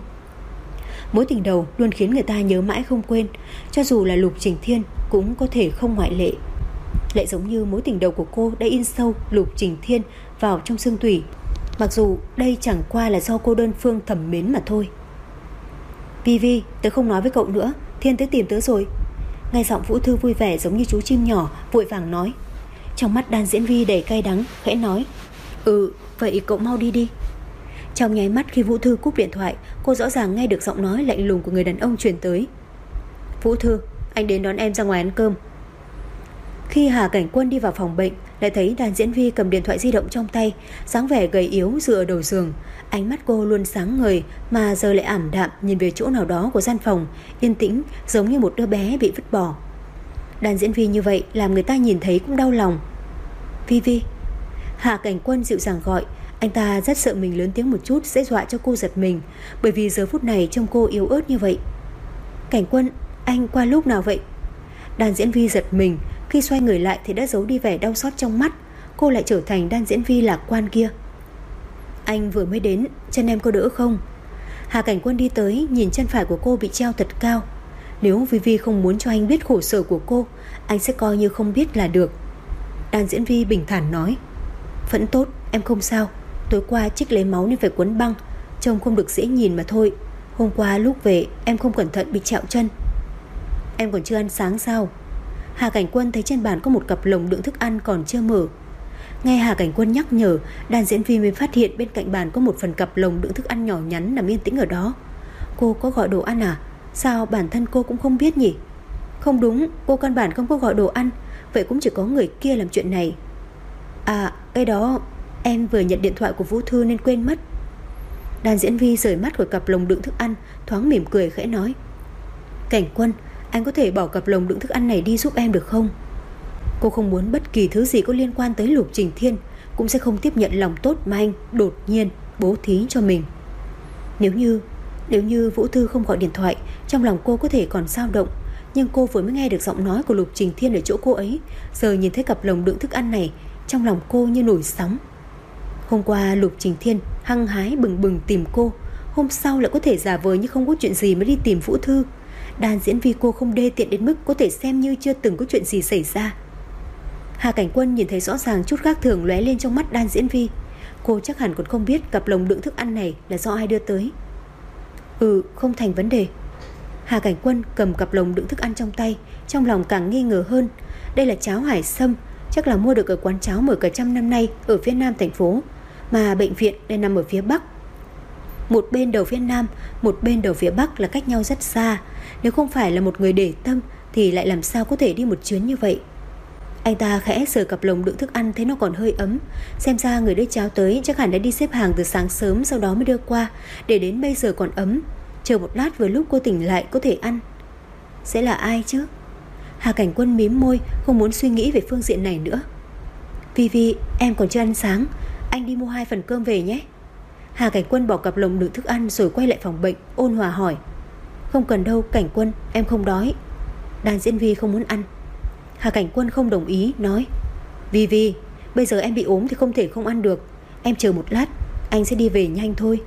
Mối tình đầu luôn khiến người ta nhớ mãi không quên. Cho dù là Lục Trình Thiên cũng có thể không ngoại lệ. Lại giống như mối tình đầu của cô đã in sâu Lục Trình Thiên vào trong xương tủy, mặc dù đây chẳng qua là do cô đơn phương thầm mến mà thôi. Vi Vi, tớ không nói với cậu nữa, Thiên tới tìm tớ rồi. Nghe giọng Vũ Thư vui vẻ giống như chú chim nhỏ, vội vàng nói. Trong mắt Đan Diễn Vi đầy cay đắng, khẽ nói: "Ừ, vậy cậu mau đi đi." Trong nháy mắt khi Vũ Thư cúp điện thoại, cô rõ ràng nghe được giọng nói lạnh lùng của người đàn ông truyền tới: "Vũ Thư, anh đến đón em ra ngoài ăn cơm." Khi Hà Cảnh Quân đi vào phòng bệnh, lại thấy Đan Diễn Vi cầm điện thoại di động trong tay, dáng vẻ gầy yếu dựa ở đầu giường. Ánh mắt cô luôn sáng ngời mà giờ lại ảm đạm, nhìn về chỗ nào đó của gian phòng, yên tĩnh giống như một đứa bé bị vứt bỏ. Đan Diễn Vi như vậy làm người ta nhìn thấy cũng đau lòng. "Vi Vi." Hà Cảnh Quân dịu dàng gọi. Anh ta rất sợ mình lớn tiếng một chút sẽ dọa cho cô giật mình, bởi vì giờ phút này trông cô yếu ớt như vậy. "Cảnh Quân, anh qua lúc nào vậy?" Đan Diễn Vi giật mình, khi xoay người lại thì đã giấu đi vẻ đau xót trong mắt. Cô lại trở thành Đan Diễn Vi lạc quan kia. "Anh vừa mới đến, chân em có đỡ không?" Hà Cảnh Quân đi tới, nhìn chân phải của cô bị treo thật cao. Nếu Vi Vi không muốn cho anh biết khổ sở của cô, anh sẽ coi như không biết là được. Đan Diễn Vi bình thản nói: "Vẫn tốt, em không sao. Tối qua trích lấy máu nên phải quấn băng, trông không được dễ nhìn mà thôi. Hôm qua lúc về em không cẩn thận bị trẹo chân." "Em còn chưa ăn sáng sao?" Hà Cảnh Quân thấy trên bàn có một cặp lồng đựng thức ăn còn chưa mở. Nghe Hà Cảnh Quân nhắc nhở, Đan Diễn Vi mới phát hiện bên cạnh bàn có một phần cặp lồng đựng thức ăn nhỏ nhắn nằm yên tĩnh ở đó. Cô có gọi đồ ăn à? Sao bản thân cô cũng không biết nhỉ? Không đúng, cô căn bản không có gọi đồ ăn. Vậy cũng chỉ có người kia làm chuyện này. À, cái đó em vừa nhận điện thoại của Vũ Thư nên quên mất. Đan Diễn Vi rời mắt khỏi cặp lồng đựng thức ăn, thoáng mỉm cười khẽ nói: "Cảnh Quân, anh có thể bỏ cặp lồng đựng thức ăn này đi giúp em được không?" Cô không muốn bất kỳ thứ gì có liên quan tới Lục Trình Thiên, cũng sẽ không tiếp nhận lòng tốt mà anh đột nhiên bố thí cho mình. Nếu như Nếu như Vũ Thư không gọi điện thoại, trong lòng cô có thể còn dao động. Nhưng cô vừa mới nghe được giọng nói của Lục Trình Thiên ở chỗ cô ấy, giờ nhìn thấy cặp lồng đựng thức ăn này, trong lòng cô như nổi sóng. Hôm qua Lục Trình Thiên hăng hái bừng bừng tìm cô, hôm sau lại có thể giả vờ như không có chuyện gì mới đi tìm Vũ Thư. Đan Diễn Vi cô không đê tiện đến mức có thể xem như chưa từng có chuyện gì xảy ra. Hà Cảnh Quân nhìn thấy rõ ràng chút khác thường lóe lên trong mắt Đan Diễn Vi. Cô chắc hẳn còn không biết cặp lồng đựng thức ăn này là do ai đưa tới. "Ừ, không thành vấn đề." Hà Cảnh Quân cầm cặp lồng đựng thức ăn trong tay, trong lòng càng nghi ngờ hơn. Đây là cháo hải sâm, chắc là mua được ở quán cháo mở cả trăm năm nay ở phía nam thành phố, mà bệnh viện đây nằm ở phía bắc. Một bên đầu phía nam, một bên đầu phía bắc là cách nhau rất xa. Nếu không phải là một người để tâm thì lại làm sao có thể đi một chuyến như vậy. Anh ta khẽ sờ cặp lồng đựng thức ăn thấy nó còn hơi ấm. Xem ra người đưa cháo tới chắc hẳn đã đi xếp hàng từ sáng sớm, sau đó mới đưa qua, để đến bây giờ còn ấm. Chờ một lát vừa lúc cô tỉnh lại có thể ăn. Sẽ là ai chứ? Hà Cảnh Quân mím môi, không muốn suy nghĩ về phương diện này nữa. "Vi Vi, em còn chưa ăn sáng, anh đi mua hai phần cơm về nhé." Hà Cảnh Quân bỏ cặp lồng đựng thức ăn rồi quay lại phòng bệnh, ôn hòa hỏi: "Không cần đâu Cảnh Quân, em không đói." Đan Diễn Vi không muốn ăn. Hà Cảnh Quân không đồng ý, nói: "Vi Vi, bây giờ em bị ốm thì không thể không ăn được. Em chờ một lát, anh sẽ đi về nhanh thôi."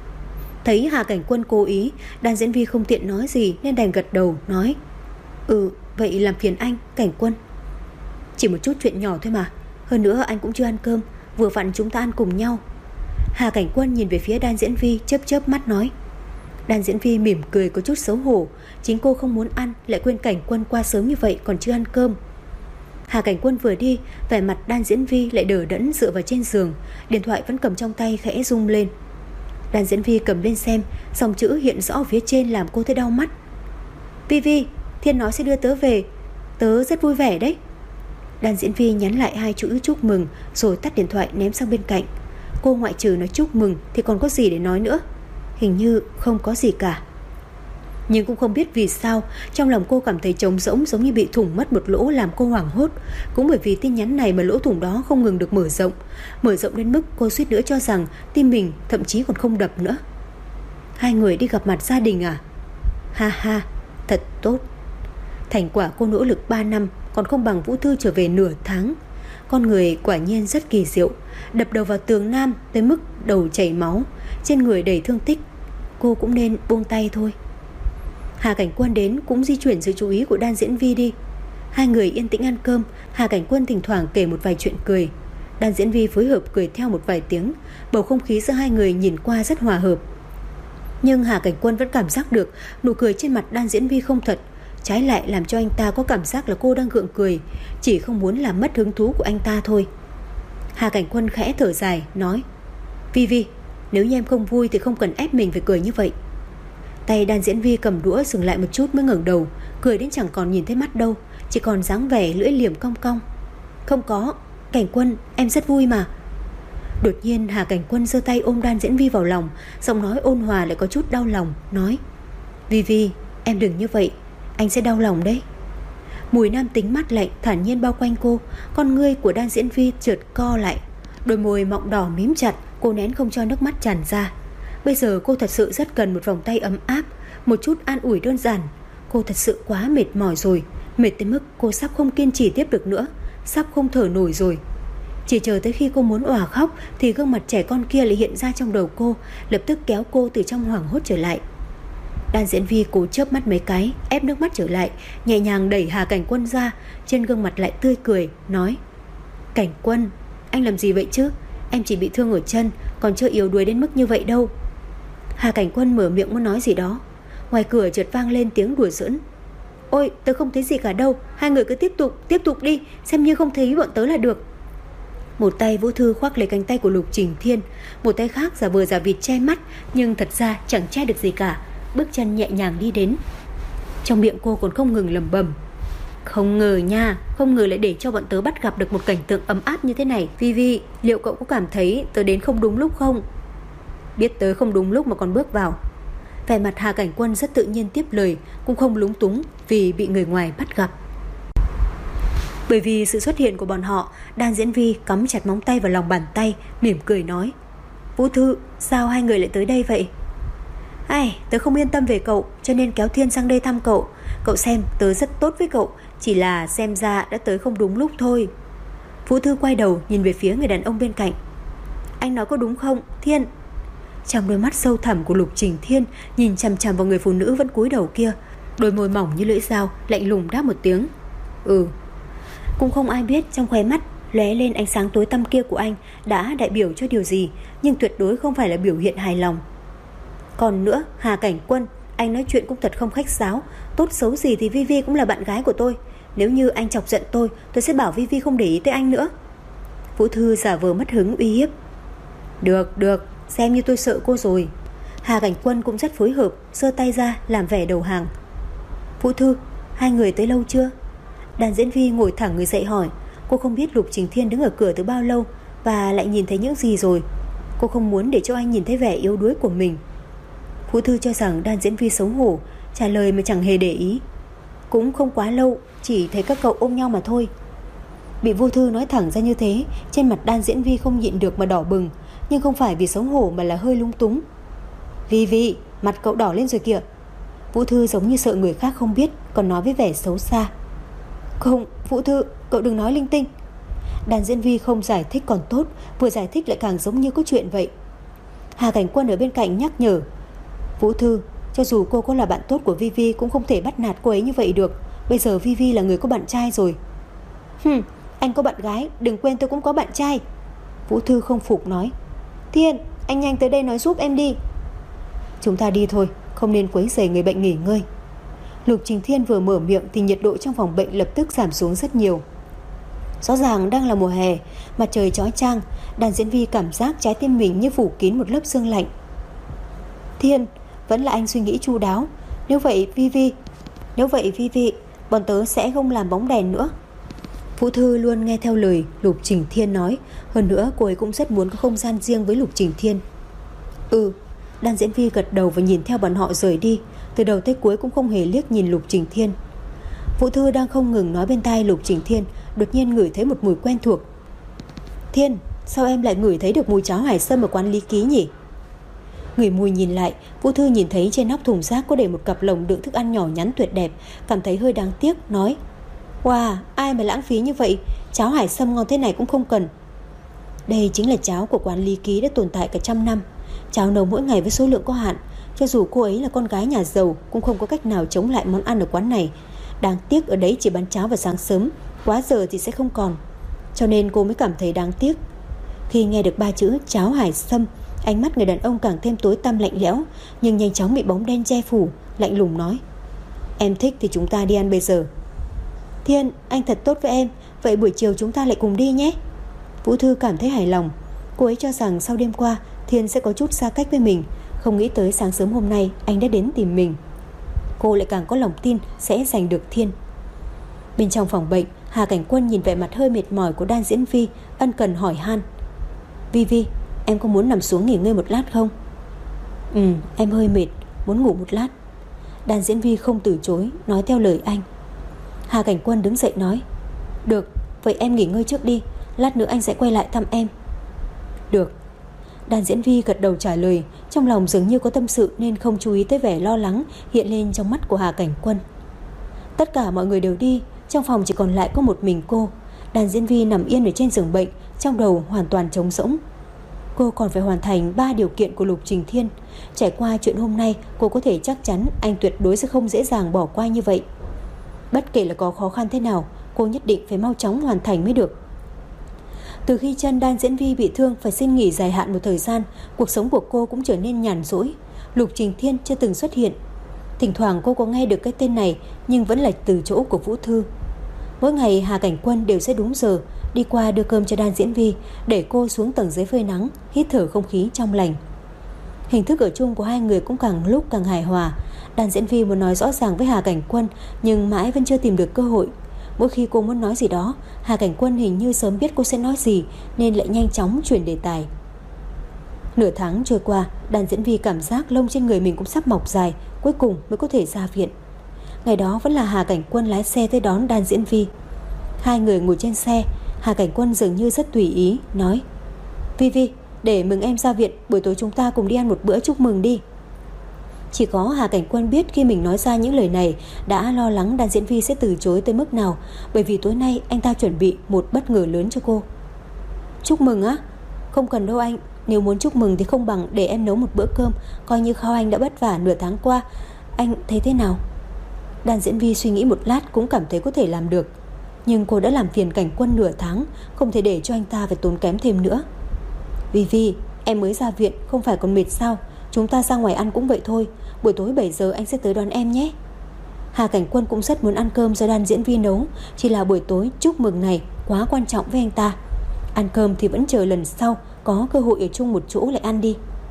Thấy Hà Cảnh Quân cố ý, Đan Diễn Vi không tiện nói gì nên đành gật đầu, nói: "Ừ, vậy làm phiền anh, Cảnh Quân." "Chỉ một chút chuyện nhỏ thôi mà. Hơn nữa anh cũng chưa ăn cơm, vừa vặn chúng ta ăn cùng nhau." Hà Cảnh Quân nhìn về phía Đan Diễn Vi, chớp chớp mắt nói. Đan Diễn Vi mỉm cười có chút xấu hổ. Chính cô không muốn ăn, lại quên Cảnh Quân qua sớm như vậy còn chưa ăn cơm. Hà Cảnh Quân vừa đi, vẻ mặt Đan Diễn Vi lại đờ đẫn dựa vào trên giường, điện thoại vẫn cầm trong tay khẽ rung lên. Đan Diễn Vi cầm lên xem, dòng chữ hiện rõ phía trên làm cô thấy đau mắt. "Vi Vi, Thiên nói sẽ đưa tớ về, tớ rất vui vẻ đấy." Đan Diễn Vi nhắn lại hai chữ chúc mừng rồi tắt điện thoại ném sang bên cạnh. Cô ngoại trừ nói chúc mừng thì còn có gì để nói nữa? Hình như không có gì cả. Nhưng cũng không biết vì sao trong lòng cô cảm thấy trống rỗng, giống như bị thủng mất một lỗ làm cô hoảng hốt. Cũng bởi vì tin nhắn này mà lỗ thủng đó không ngừng được mở rộng, mở rộng đến mức cô suýt nữa cho rằng tim mình thậm chí còn không đập nữa. Hai người đi gặp mặt gia đình à? Ha ha, thật tốt. Thành quả cô nỗ lực ba năm còn không bằng Vũ Thư trở về nửa tháng. Con người quả nhiên rất kỳ diệu. Đập đầu vào tường nam tới mức đầu chảy máu, trên người đầy thương tích. Cô cũng nên buông tay thôi. Hà Cảnh Quân đến cũng di chuyển sự chú ý của Đan Diễn Vi đi. Hai người yên tĩnh ăn cơm. Hà Cảnh Quân thỉnh thoảng kể một vài chuyện cười, Đan Diễn Vi phối hợp cười theo một vài tiếng. Bầu không khí giữa hai người nhìn qua rất hòa hợp. Nhưng Hà Cảnh Quân vẫn cảm giác được nụ cười trên mặt Đan Diễn Vi không thật. trái lại làm cho anh ta có cảm giác là cô đang gượng cười, chỉ không muốn làm mất hứng thú của anh ta thôi. Hà Cảnh Quân khẽ thở dài nói: Vi Vi, nếu như em không vui thì không cần ép mình phải cười như vậy. Tay đàn diễn Vi cầm đũa dừng lại một chút mới ngẩng đầu, cười đến chẳng còn nhìn thấy mắt đâu, chỉ còn dáng vẻ lưỡi liềm cong cong. Không có, Cảnh Quân, em rất vui mà. Đột nhiên Hà Cảnh Quân giơ tay ôm đàn diễn Vi vào lòng, giọng nói ôn hòa lại có chút đau lòng, nói: Vi Vi, em đừng như vậy, anh sẽ đau lòng đấy. Mùi nam tính mát lạnh thản nhiên bao quanh cô, con ngươi của đan diễn Vi trượt co lại, đôi môi mọng đỏ mím chặt, cô nén không cho nước mắt tràn ra. Bây giờ cô thật sự rất cần một vòng tay ấm áp, một chút an ủi đơn giản. Cô thật sự quá mệt mỏi rồi, mệt tới mức cô sắp không kiên trì tiếp được nữa, sắp không thở nổi rồi. Chỉ chờ tới khi cô muốn òa khóc thì gương mặt trẻ con kia lại hiện ra trong đầu cô, lập tức kéo cô từ trong hoảng hốt trở lại. Đan diễn Vi cố chớp mắt mấy cái, ép nước mắt trở lại, nhẹ nhàng đẩy Hà Cảnh Quân ra, trên gương mặt lại tươi cười, nói: Cảnh Quân, anh làm gì vậy chứ? Em chỉ bị thương ở chân, còn chưa yếu đuối đến mức như vậy đâu. Hà Cảnh Quân mở miệng muốn nói gì đó, ngoài cửa chợt vang lên tiếng đùa giỡn: Ôi, tớ không thấy gì cả đâu, hai người cứ tiếp tục, tiếp tục đi, xem như không thấy bọn tớ là được. Một tay Vũ Thư khoác lấy cánh tay của Lục Trình Thiên, một tay khác giả vờ giả vịt che mắt, nhưng thật ra chẳng che được gì cả, bước chân nhẹ nhàng đi đến. Trong miệng cô còn không ngừng lẩm bẩm: Không ngờ nha, không ngờ lại để cho bọn tớ bắt gặp được một cảnh tượng ấm áp như thế này. Vi Vi, liệu cậu có cảm thấy tớ đến không đúng lúc không? Biết tớ không đúng lúc mà còn bước vào. Vẻ mặt Hà Cảnh Quân rất tự nhiên tiếp lời, cũng không lúng túng vì bị người ngoài bắt gặp. Bởi vì sự xuất hiện của bọn họ, đan diễn Vi cắm chặt móng tay vào lòng bàn tay, mỉm cười nói: Vũ Thư, sao hai người lại tới đây vậy? Ai, tớ không yên tâm về cậu, cho nên kéo Thiên sang đây thăm cậu. Cậu xem, tớ rất tốt với cậu, chỉ là xem ra đã tới không đúng lúc thôi. Vũ Thư quay đầu nhìn về phía người đàn ông bên cạnh: Anh nói có đúng không, Thiên? Trong đôi mắt sâu thẳm của Lục Trình Thiên nhìn chằm chằm vào người phụ nữ vẫn cúi đầu kia, đôi môi mỏng như lưỡi dao, lạnh lùng đáp một tiếng: Ừ. Cũng không ai biết trong khóe mắt lóe lên ánh sáng tối tăm kia của anh đã đại biểu cho điều gì, nhưng tuyệt đối không phải là biểu hiện hài lòng. Còn nữa, Hà Cảnh Quân, anh nói chuyện cũng thật không khách sáo, tốt xấu gì thì Vi Vi cũng là bạn gái của tôi. Nếu như anh chọc giận tôi, tôi sẽ bảo Vi Vi không để ý tới anh nữa. Vũ Thư giả vờ mất hứng uy hiếp: Được, được, xem như tôi sợ cô rồi. Hà Cảnh Quân cũng rất phối hợp, giơ tay ra làm vẻ đầu hàng. Vũ Thư, hai người tới lâu chưa? Đàn diễn Vi ngồi thẳng người dậy hỏi. Cô không biết Lục Trình Thiên đứng ở cửa từ bao lâu và lại nhìn thấy những gì rồi. Cô không muốn để cho anh nhìn thấy vẻ yếu đuối của mình. Vũ Thư cho rằng đàn diễn Vi xấu hổ, trả lời mà chẳng hề để ý: Cũng không quá lâu, chỉ thấy các cậu ôm nhau mà thôi. Bị Vũ Thư nói thẳng ra như thế, trên mặt đan diễn Vi không nhịn được mà đỏ bừng, nhưng không phải vì xấu hổ mà là hơi lung túng. Vi Vi, mặt cậu đỏ lên rồi kìa. Vũ Thư giống như sợ người khác không biết, còn nói với vẻ xấu xa: Không, Vũ Thư, cậu đừng nói linh tinh. Đàn diễn Vi không giải thích còn tốt, vừa giải thích lại càng giống như có chuyện vậy. Hà Cảnh Quân ở bên cạnh nhắc nhở: Vũ Thư, cho dù cô có là bạn tốt của Vi Vi cũng không thể bắt nạt cô ấy như vậy được. Bây giờ Vi Vi là người có bạn trai rồi. Hừm, anh có bạn gái, đừng quên tôi cũng có bạn trai. Vũ Thư không phục nói: Thiên, anh nhanh tới đây nói giúp em đi. Chúng ta đi thôi, không nên quấy rầy người bệnh nghỉ ngơi. Lục Trình Thiên vừa mở miệng thì nhiệt độ trong phòng bệnh lập tức giảm xuống rất nhiều. Rõ ràng đang là mùa hè, mặt trời chói chang, đàn diễn Vi cảm giác trái tim mình như phủ kín một lớp sương lạnh. Thiên, vẫn là anh suy nghĩ chu đáo. Nếu vậy Vi Vi, nếu vậy Vi Vi, bọn tớ sẽ không làm bóng đèn nữa. Vũ Thư luôn nghe theo lời Lục Trình Thiên nói, hơn nữa cô ấy cũng rất muốn có không gian riêng với Lục Trình Thiên. Ừ, đàn diễn Vi gật đầu và nhìn theo bọn họ rời đi, từ đầu tới cuối cũng không hề liếc nhìn Lục Trình Thiên. Vũ Thư đang không ngừng nói bên tai Lục Trình Thiên, đột nhiên ngửi thấy một mùi quen thuộc. Thiên, sao em lại ngửi thấy được mùi cháo hải sâm ở quán Lý Ký nhỉ? Ngửi mùi nhìn lại, Vũ Thư nhìn thấy trên nóc thùng rác có để một cặp lồng đựng thức ăn nhỏ nhắn tuyệt đẹp, cảm thấy hơi đáng tiếc, nói: Wow, ai mà lãng phí như vậy, cháo hải sâm ngon thế này cũng không cần. Đây chính là cháo của quán Lý Ký đã tồn tại cả trăm năm. Cháo nấu mỗi ngày với số lượng có hạn, cho dù cô ấy là con gái nhà giàu cũng không có cách nào chống lại món ăn ở quán này. Đáng tiếc ở đấy chỉ bán cháo vào sáng sớm, quá giờ thì sẽ không còn, cho nên cô mới cảm thấy đáng tiếc. Khi nghe được ba chữ cháo hải sâm, ánh mắt người đàn ông càng thêm tối tăm lạnh lẽo, nhưng nhanh chóng bị bóng đen che phủ, lạnh lùng nói: Em thích thì chúng ta đi ăn bây giờ. Thiên, anh thật tốt với em. Vậy buổi chiều chúng ta lại cùng đi nhé. Vũ Thư cảm thấy hài lòng. Cô ấy cho rằng sau đêm qua Thiên sẽ có chút xa cách với mình, không nghĩ tới sáng sớm hôm nay anh đã đến tìm mình. Cô lại càng có lòng tin sẽ giành được Thiên. Bên trong phòng bệnh, Hà Cảnh Quân nhìn vẻ mặt hơi mệt mỏi của Đan Diễn Vi, ân cần hỏi han: Vi Vi, em có muốn nằm xuống nghỉ ngơi một lát không? Ừ, em hơi mệt, muốn ngủ một lát. Đan Diễn Vi không từ chối, nói theo lời anh. Hà Cảnh Quân đứng dậy nói: Được, vậy em nghỉ ngơi trước đi, lát nữa anh sẽ quay lại thăm em. Được. Đan Diễn Vi gật đầu trả lời, trong lòng dường như có tâm sự nên không chú ý tới vẻ lo lắng hiện lên trong mắt của Hà Cảnh Quân. Tất cả mọi người đều đi, trong phòng chỉ còn lại có một mình cô. Đan Diễn Vi nằm yên ở trên giường bệnh, trong đầu hoàn toàn trống rỗng. Cô còn phải hoàn thành ba điều kiện của Lục Trình Thiên. Trải qua chuyện hôm nay, cô có thể chắc chắn anh tuyệt đối sẽ không dễ dàng bỏ qua như vậy. Bất kể là có khó khăn thế nào, cô nhất định phải mau chóng hoàn thành mới được. Từ khi chân Đan Diễn Vi bị thương phải xin nghỉ dài hạn một thời gian, cuộc sống của cô cũng trở nên nhàn rỗi. Lục Trình Thiên chưa từng xuất hiện. Thỉnh thoảng cô có nghe được cái tên này, nhưng vẫn là từ chỗ của Vũ Thư. Mỗi ngày Hà Cảnh Quân đều sẽ đúng giờ đi qua đưa cơm cho Đan Diễn Vi, để cô xuống tầng dưới phơi nắng, hít thở không khí trong lành. Hình thức ở chung của hai người cũng càng lúc càng hài hòa. Đan Diễn Vi muốn nói rõ ràng với Hà Cảnh Quân, nhưng mãi vẫn chưa tìm được cơ hội. Mỗi khi cô muốn nói gì đó, Hà Cảnh Quân hình như sớm biết cô sẽ nói gì, nên lại nhanh chóng chuyển đề tài. Nửa tháng trôi qua, Đan Diễn Vi cảm giác lông trên người mình cũng sắp mọc dài, cuối cùng mới có thể ra viện. Ngày đó vẫn là Hà Cảnh Quân lái xe tới đón Đan Diễn Vi. Hai người ngồi trên xe, Hà Cảnh Quân dường như rất tùy ý, nói: Vi Vi, để mừng em ra viện, buổi tối chúng ta cùng đi ăn một bữa chúc mừng đi. Chỉ có Hà Cảnh Quân biết khi mình nói ra những lời này đã lo lắng Đan Diễn Vi sẽ từ chối tới mức nào, bởi vì tối nay anh ta chuẩn bị một bất ngờ lớn cho cô. Chúc mừng á? Không cần đâu anh, nếu muốn chúc mừng thì không bằng để em nấu một bữa cơm, coi như Khao Anh đã vất vả nửa tháng qua. Anh thấy thế nào? Đan Diễn Vi suy nghĩ một lát cũng cảm thấy có thể làm được. Nhưng cô đã làm phiền Cảnh Quân nửa tháng, không thể để cho anh ta phải tốn kém thêm nữa. Vi Vi, em mới ra viện, không phải còn mệt sao? Chúng ta ra ngoài ăn cũng vậy thôi. Buổi tối bảy giờ anh sẽ tới đón em nhé. Hà Cảnh Quân cũng rất muốn ăn cơm do Đan Diễn Vi nấu, chỉ là buổi tối chúc mừng này quá quan trọng với anh ta. Ăn cơm thì vẫn chờ lần sau có cơ hội ở chung một chỗ lại ăn đi.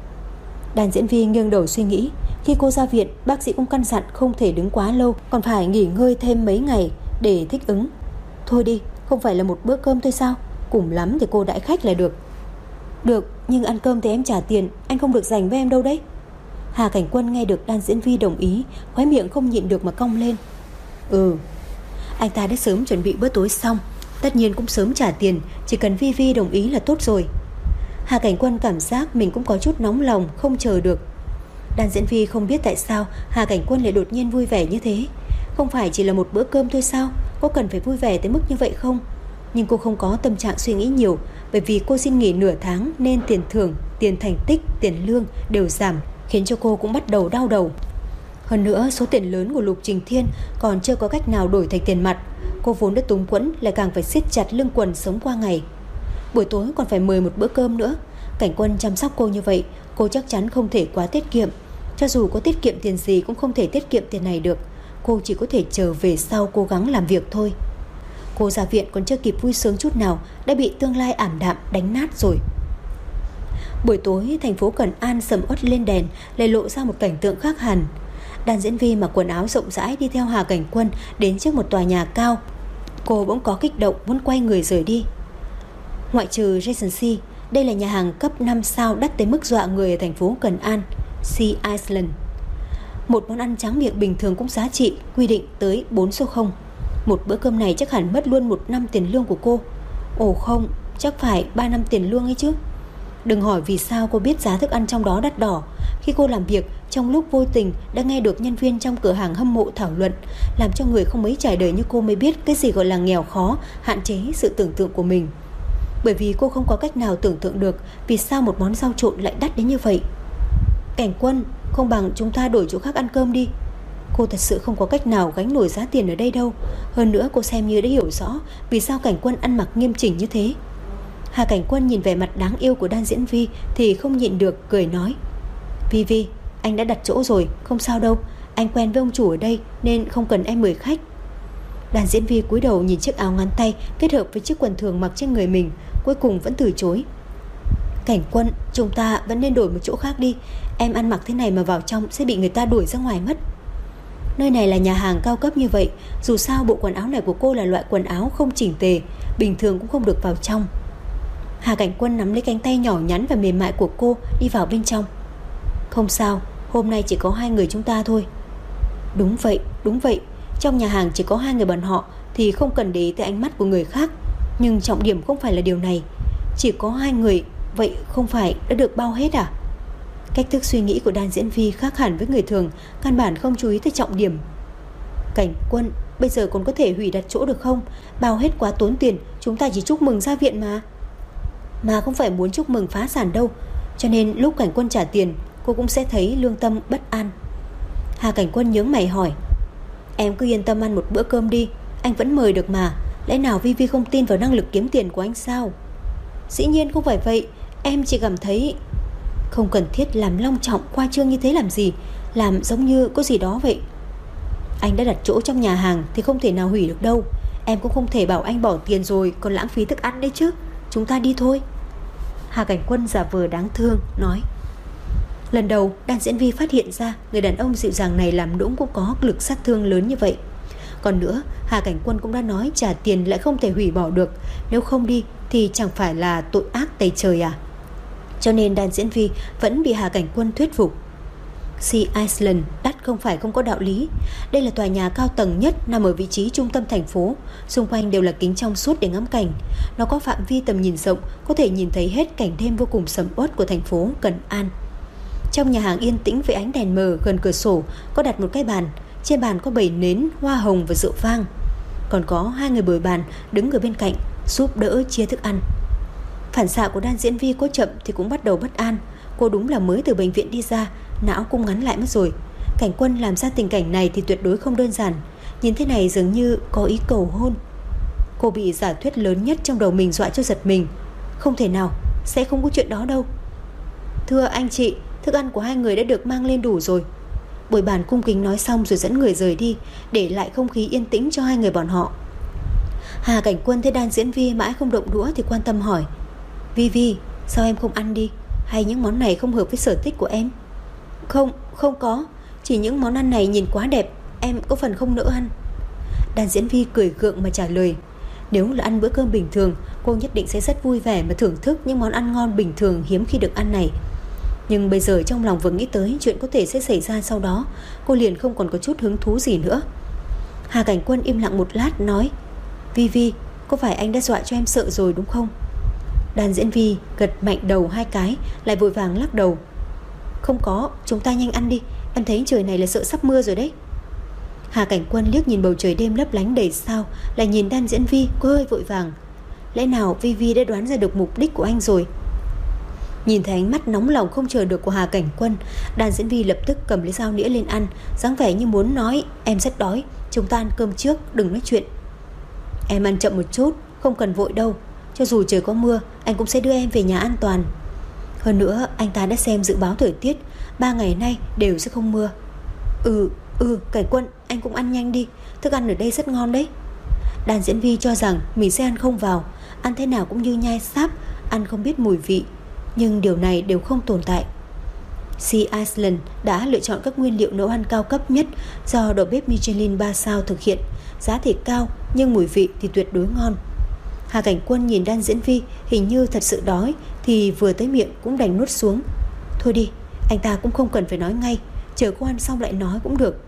Đan Diễn Vi nghiêng đầu suy nghĩ. Khi cô ra viện, bác sĩ cũng căn dặn không thể đứng quá lâu, còn phải nghỉ ngơi thêm mấy ngày để thích ứng. Thôi đi, không phải là một bữa cơm thôi sao? Cùng lắm thì cô đãi khách là được. Được, nhưng ăn cơm thì em trả tiền, anh không được dành với em đâu đấy. Hà Cảnh Quân nghe được Đan Diễn Vi đồng ý, khóe miệng không nhịn được mà cong lên. Ừ. Anh ta đã sớm chuẩn bị bữa tối xong, tất nhiên cũng sớm trả tiền, chỉ cần Vi Vi đồng ý là tốt rồi. Hà Cảnh Quân cảm giác mình cũng có chút nóng lòng, không chờ được. Đan Diễn Vi không biết tại sao Hà Cảnh Quân lại đột nhiên vui vẻ như thế. Không phải chỉ là một bữa cơm thôi sao? Có cần phải vui vẻ tới mức như vậy không? Nhưng cô không có tâm trạng suy nghĩ nhiều, bởi vì cô xin nghỉ nửa tháng nên tiền thưởng, tiền thành tích, tiền lương đều giảm, khiến cho cô cũng bắt đầu đau đầu. Hơn nữa số tiền lớn của Lục Trình Thiên còn chưa có cách nào đổi thành tiền mặt. Cô vốn đã túng quẫn, lại càng phải siết chặt lưng quần sống qua ngày. Buổi tối còn phải mời một bữa cơm nữa. Cảnh Quân chăm sóc cô như vậy, cô chắc chắn không thể quá tiết kiệm. Cho dù có tiết kiệm tiền gì cũng không thể tiết kiệm tiền này được. Cô chỉ có thể chờ về sau cố gắng làm việc thôi. Cô ra viện còn chưa kịp vui sướng chút nào đã bị tương lai ảm đạm đánh nát rồi. Buổi tối thành phố Cần An sầm uất lên đèn, lại lộ ra một cảnh tượng khác hẳn. Đan Diễn Vi mặc quần áo rộng rãi đi theo Hà Cảnh Quân đến trước một tòa nhà cao. Cô bỗng có kích động muốn quay người rời đi. Ngoại trừ Regency, đây là nhà hàng cấp năm sao đắt tới mức dọa người ở thành phố Cần An, Sea Island. Một món ăn tráng miệng bình thường cũng giá trị quy định tới bốn số không. Một bữa cơm này chắc hẳn mất luôn một năm tiền lương của cô. Ồ không, chắc phải ba năm tiền lương ấy chứ. Đừng hỏi vì sao cô biết giá thức ăn trong đó đắt đỏ. Khi cô làm việc, trong lúc vô tình đã nghe được nhân viên trong cửa hàng hâm mộ thảo luận, làm cho người không mấy trải đời như cô mới biết cái gì gọi là nghèo khó, hạn chế sự tưởng tượng của mình. Bởi vì cô không có cách nào tưởng tượng được vì sao một món rau trộn lại đắt đến như vậy. Cảnh Quân, không bằng chúng ta đổi chỗ khác ăn cơm đi. Cô thật sự không có cách nào gánh nổi giá tiền ở đây đâu. Hơn nữa cô xem như đã hiểu rõ vì sao Cảnh Quân ăn mặc nghiêm chỉnh như thế. Hà Cảnh Quân nhìn vẻ mặt đáng yêu của Đan Diễn Vi thì không nhịn được cười nói: Vi Vi, anh đã đặt chỗ rồi, không sao đâu. Anh quen với ông chủ ở đây nên không cần em mời khách. Đàn diễn viên cúi đầu nhìn chiếc áo ngắn tay kết hợp với chiếc quần thường mặc trên người mình, cuối cùng vẫn từ chối. Cảnh Quân, chúng ta vẫn nên đổi một chỗ khác đi. Em ăn mặc thế này mà vào trong sẽ bị người ta đuổi ra ngoài mất. Nơi này là nhà hàng cao cấp như vậy, dù sao bộ quần áo này của cô là loại quần áo không chỉnh tề, bình thường cũng không được vào trong. Hà Cảnh Quân nắm lấy cánh tay nhỏ nhắn và mềm mại của cô, đi vào bên trong. Không sao, hôm nay chỉ có hai người chúng ta thôi. Đúng vậy, đúng vậy. Trong nhà hàng chỉ có hai người bọn họ thì không cần để ý tới ánh mắt của người khác. Nhưng trọng điểm không phải là điều này. Chỉ có hai người, vậy không phải đã được bao hết à? Cách thức suy nghĩ của đàn diễn viên khác hẳn với người thường, căn bản không chú ý tới trọng điểm. Cảnh Quân, bây giờ còn có thể hủy đặt chỗ được không? Bao hết quá tốn tiền, chúng ta chỉ chúc mừng ra viện mà. Mà không phải muốn chúc mừng phá sản đâu. Cho nên lúc Cảnh Quân trả tiền, cô cũng sẽ thấy lương tâm bất an. Hà Cảnh Quân nhướng mày hỏi, em cứ yên tâm ăn một bữa cơm đi, anh vẫn mời được mà. Lẽ nào Vi Vi không tin vào năng lực kiếm tiền của anh sao? Dĩ nhiên không phải vậy. Em chỉ cảm thấy không cần thiết làm long trọng khoa trương như thế làm gì, làm giống như có gì đó vậy. Anh đã đặt chỗ trong nhà hàng thì không thể nào hủy được đâu. Em cũng không thể bảo anh bỏ tiền rồi còn lãng phí thức ăn đấy chứ. Chúng ta đi thôi. Hà Cảnh Quân giả vờ đáng thương nói. Lần đầu đàn diễn viên phát hiện ra người đàn ông dịu dàng này làm nũng cũng có lực sát thương lớn như vậy. Còn nữa, Hà Cảnh Quân cũng đã nói trả tiền lại không thể hủy bỏ được, nếu không đi thì chẳng phải là tội ác tày trời à? Cho nên đàn diễn viên vẫn bị Hà Cảnh Quân thuyết phục. Sea Island đắt không phải không có đạo lý. Đây là tòa nhà cao tầng nhất nằm ở vị trí trung tâm thành phố, xung quanh đều là kính trong suốt để ngắm cảnh. Nó có phạm vi tầm nhìn rộng, có thể nhìn thấy hết cảnh đêm vô cùng sầm uất của thành phố Cần An. Trong nhà hàng yên tĩnh với ánh đèn mờ, gần cửa sổ có đặt một cái bàn. Trên bàn có bày nến, hoa hồng và rượu vang. Còn có hai người bồi bàn đứng ở bên cạnh giúp đỡ chia thức ăn. Phản xạ của đàn diễn viên có chậm thì cũng bắt đầu bất an. Cô đúng là mới từ bệnh viện đi ra, não cũng ngắn lại mất rồi. Cảnh Quân làm ra tình cảnh này thì tuyệt đối không đơn giản. Nhìn thế này dường như có ý cầu hôn. Cô bị giả thuyết lớn nhất trong đầu mình dọa cho giật mình. Không thể nào, sẽ không có chuyện đó đâu. Thưa anh chị, thức ăn của hai người đã được mang lên đủ rồi. Bồi bàn cung kính nói xong rồi dẫn người rời đi, để lại không khí yên tĩnh cho hai người bọn họ. Hà Cảnh Quân thấy đàn diễn viên mãi không động đũa thì quan tâm hỏi, Vi Vi, sao em không ăn đi? Hay những món này không hợp với sở thích của em? Không, không có. Chỉ những món ăn này nhìn quá đẹp, em có phần không nỡ ăn. Đàn diễn viên cười gượng mà trả lời. Nếu là ăn bữa cơm bình thường, cô nhất định sẽ rất vui vẻ mà thưởng thức những món ăn ngon bình thường hiếm khi được ăn này. Nhưng bây giờ trong lòng vừa nghĩ tới chuyện có thể sẽ xảy ra sau đó, cô liền không còn có chút hứng thú gì nữa. Hà Cảnh Quân im lặng một lát nói, Vi Vi, có phải anh đã dọa cho em sợ rồi đúng không? Đàn diễn viên gật mạnh đầu hai cái, lại vội vàng lắc đầu. Không có, chúng ta nhanh ăn đi. Em thấy trời này là sợ sắp mưa rồi đấy. Hà Cảnh Quân liếc nhìn bầu trời đêm lấp lánh đầy sao, lại nhìn đàn diễn viên, cô hơi vội vàng. Lẽ nào Vi Vi đã đoán ra được mục đích của anh rồi? Nhìn thấy ánh mắt nóng lòng không chờ được của Hà Cảnh Quân, đàn diễn viên lập tức cầm lấy dao nĩa lên ăn, dáng vẻ như muốn nói, em rất đói, chúng ta ăn cơm trước, đừng nói chuyện. Em ăn chậm một chút, không cần vội đâu. Cho dù trời có mưa, anh cũng sẽ đưa em về nhà an toàn. Hơn nữa, anh ta đã xem dự báo thời tiết, ba ngày nay đều sẽ không mưa. Ừ, ừ, Cảnh Quân, anh cũng ăn nhanh đi, thức ăn ở đây rất ngon đấy. Đàn diễn viên cho rằng mình sẽ ăn không vào, ăn thế nào cũng như nhai sáp, ăn không biết mùi vị. Nhưng điều này đều không tồn tại. Sea Island đã lựa chọn các nguyên liệu nấu ăn cao cấp nhất do đầu bếp Michelin ba sao thực hiện. Giá thì cao nhưng mùi vị thì tuyệt đối ngon. Hà Cảnh Quân nhìn đàn diễn viên hình như thật sự đói thì vừa tới miệng cũng đành nuốt xuống. Thôi đi, anh ta cũng không cần phải nói ngay, chờ cô ăn xong lại nói cũng được.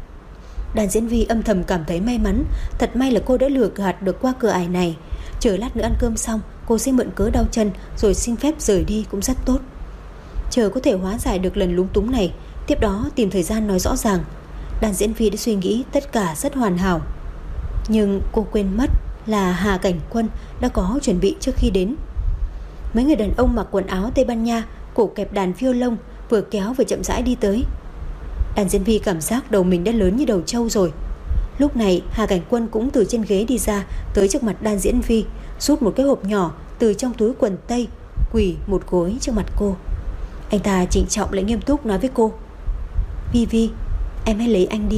Đàn diễn viên âm thầm cảm thấy may mắn. Thật may là cô đã lừa gạt được qua cửa ải này. Chờ lát nữa ăn cơm xong, cô sẽ mượn cớ đau chân rồi xin phép rời đi cũng rất tốt. Chờ có thể hóa giải được lần lúng túng này, tiếp đó tìm thời gian nói rõ ràng. Đàn diễn viên đã suy nghĩ tất cả rất hoàn hảo. Nhưng cô quên mất là Hà Cảnh Quân đã có chuẩn bị trước khi đến. Mấy người đàn ông mặc quần áo Tây Ban Nha, cổ kẹp đàn violon, vừa kéo vừa chậm rãi đi tới. Đàn diễn viên cảm giác đầu mình đã lớn như đầu trâu rồi. Lúc này Hà Cảnh Quân cũng từ trên ghế đi ra, tới trước mặt đàn diễn viên, rút một cái hộp nhỏ từ trong túi quần tây, quỳ một gối trước mặt cô. Anh ta trịnh trọng lại nghiêm túc nói với cô, Vi Vi, em hãy lấy anh đi.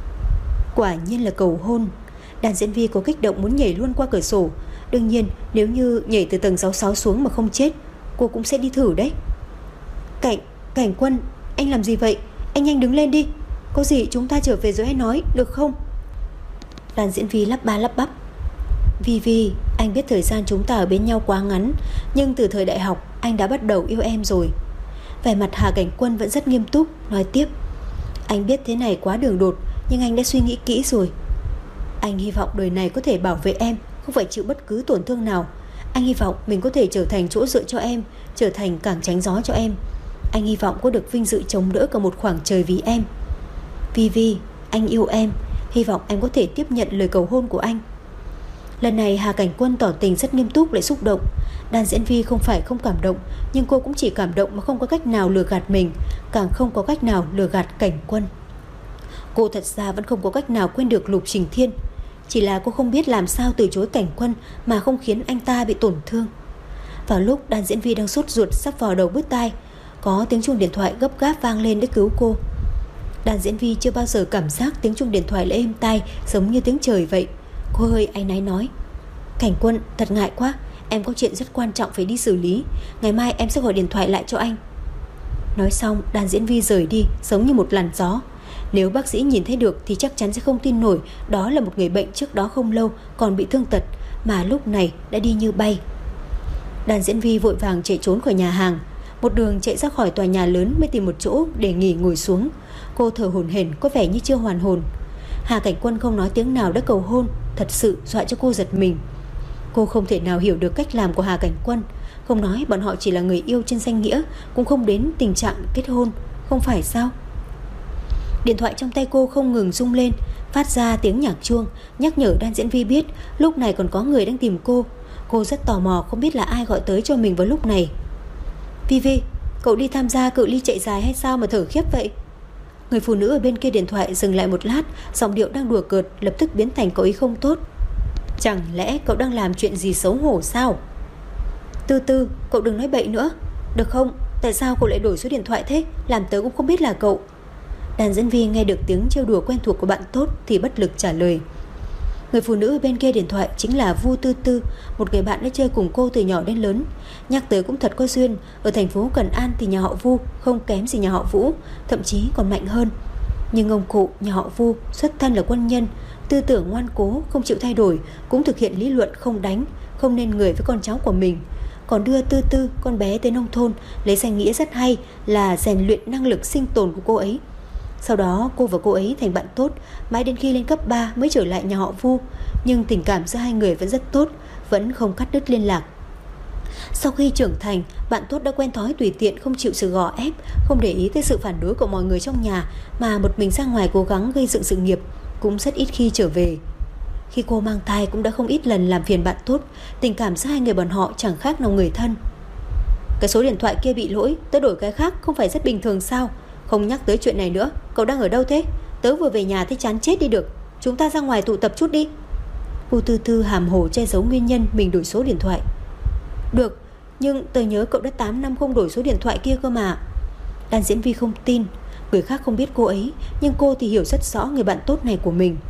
Quả nhiên là cầu hôn. Đàn diễn viên có kích động muốn nhảy luôn qua cửa sổ. Đương nhiên nếu như nhảy từ tầng sáu mươi sáu xuống mà không chết, cô cũng sẽ đi thử đấy. Cảnh, Cảnh Quân, anh làm gì vậy? Anh nhanh đứng lên đi. Có gì chúng ta trở về rồi hãy nói, được không? Đàn diễn viên lắp ba lắp bắp. Vi Vi, anh biết thời gian chúng ta ở bên nhau quá ngắn, nhưng từ thời đại học anh đã bắt đầu yêu em rồi. Vẻ mặt Hà Cảnh Quân vẫn rất nghiêm túc, nói tiếp. Anh biết thế này quá đường đột, nhưng anh đã suy nghĩ kỹ rồi. Anh hy vọng đời này có thể bảo vệ em, không phải chịu bất cứ tổn thương nào. Anh hy vọng mình có thể trở thành chỗ dựa cho em, trở thành cảng tránh gió cho em. Anh hy vọng có được vinh dự chống đỡ cả một khoảng trời vì em. Vi Vi, anh yêu em. Hy vọng em có thể tiếp nhận lời cầu hôn của anh. Lần này Hà Cảnh Quân tỏ tình rất nghiêm túc lại xúc động. Đàn diễn viên không phải không cảm động, nhưng cô cũng chỉ cảm động mà không có cách nào lừa gạt mình, càng không có cách nào lừa gạt Cảnh Quân. Cô thật ra vẫn không có cách nào quên được Lục Trình Thiên. Chỉ là cô không biết làm sao từ chối Cảnh Quân mà không khiến anh ta bị tổn thương. Vào lúc đàn diễn viên đang sốt ruột sắp vào đầu bứt tai, có tiếng chuông điện thoại gấp gáp vang lên để cứu cô. Đàn diễn viên chưa bao giờ cảm giác tiếng chuông điện thoại lại êm tai giống như tiếng trời vậy. Cô hơi áy náy nói. Cảnh Quân, thật ngại quá, em có chuyện rất quan trọng phải đi xử lý. Ngày mai em sẽ gọi điện thoại lại cho anh. Nói xong đàn diễn viên rời đi giống như một làn gió. Nếu bác sĩ nhìn thấy được thì chắc chắn sẽ không tin nổi đó là một người bệnh trước đó không lâu còn bị thương tật, mà lúc này đã đi như bay. Đàn diễn viên vội vàng chạy trốn khỏi nhà hàng, một đường chạy ra khỏi tòa nhà lớn mới tìm một chỗ để nghỉ ngồi xuống. Cô thở hổn hển, có vẻ như chưa hoàn hồn. Hà Cảnh Quân không nói tiếng nào đã cầu hôn, thật sự dọa cho cô giật mình. Cô không thể nào hiểu được cách làm của Hà Cảnh Quân. Không nói bọn họ chỉ là người yêu trên danh nghĩa, cũng không đến tình trạng kết hôn, không phải sao? Điện thoại trong tay cô không ngừng rung lên, phát ra tiếng nhạc chuông, nhắc nhở đàn diễn viên biết lúc này còn có người đang tìm cô. Cô rất tò mò không biết là ai gọi tới cho mình vào lúc này. Vi Vi, cậu đi tham gia cự ly chạy dài hay sao mà thở khiếp vậy? Người phụ nữ ở bên kia điện thoại dừng lại một lát, giọng điệu đang đùa cợt lập tức biến thành có ý không tốt. Chẳng lẽ cậu đang làm chuyện gì xấu hổ sao? Tư Tư, cậu đừng nói bậy nữa, được không? Tại sao cậu lại đổi số điện thoại thế? Làm tớ cũng không biết là cậu. Đàn diễn viên nghe được tiếng trêu đùa quen thuộc của bạn tốt thì bất lực trả lời. Người phụ nữ bên kia điện thoại chính là Vu Tư Tư, một người bạn đã chơi cùng cô từ nhỏ đến lớn. Nhắc tới cũng thật có duyên, ở thành phố Cần An thì nhà họ Vu không kém gì nhà họ Vũ, thậm chí còn mạnh hơn. Nhưng ông cụ nhà họ Vu xuất thân là quân nhân, tư tưởng ngoan cố, không chịu thay đổi, cũng thực hiện lý luận không đánh, không nên người với con cháu của mình. Còn đưa Tư Tư, con bé tới nông thôn, lấy danh nghĩa rất hay là rèn luyện năng lực sinh tồn của cô ấy. Sau đó cô và cô ấy thành bạn tốt, mãi đến khi lên cấp ba mới trở lại nhà họ Vu. Nhưng tình cảm giữa hai người vẫn rất tốt, vẫn không cắt đứt liên lạc. Sau khi trưởng thành, bạn tốt đã quen thói tùy tiện, không chịu sự gò ép, không để ý tới sự phản đối của mọi người trong nhà, mà một mình ra ngoài cố gắng gây dựng sự nghiệp, cũng rất ít khi trở về. Khi cô mang thai cũng đã không ít lần làm phiền bạn tốt. Tình cảm giữa hai người bọn họ chẳng khác nào người thân. Cái số điện thoại kia bị lỗi, tớ đổi cái khác không phải rất bình thường sao? Không nhắc tới chuyện này nữa. Cậu đang ở đâu thế? Tớ vừa về nhà thấy chán chết đi được. Chúng ta ra ngoài tụ tập chút đi. Vu Tư Tư hàm hồ che giấu nguyên nhân mình đổi số điện thoại. Được, nhưng tớ nhớ cậu đã tám năm không đổi số điện thoại kia cơ mà. Đàn diễn viên không tin. Người khác không biết cô ấy, nhưng cô thì hiểu rất rõ người bạn tốt này của mình.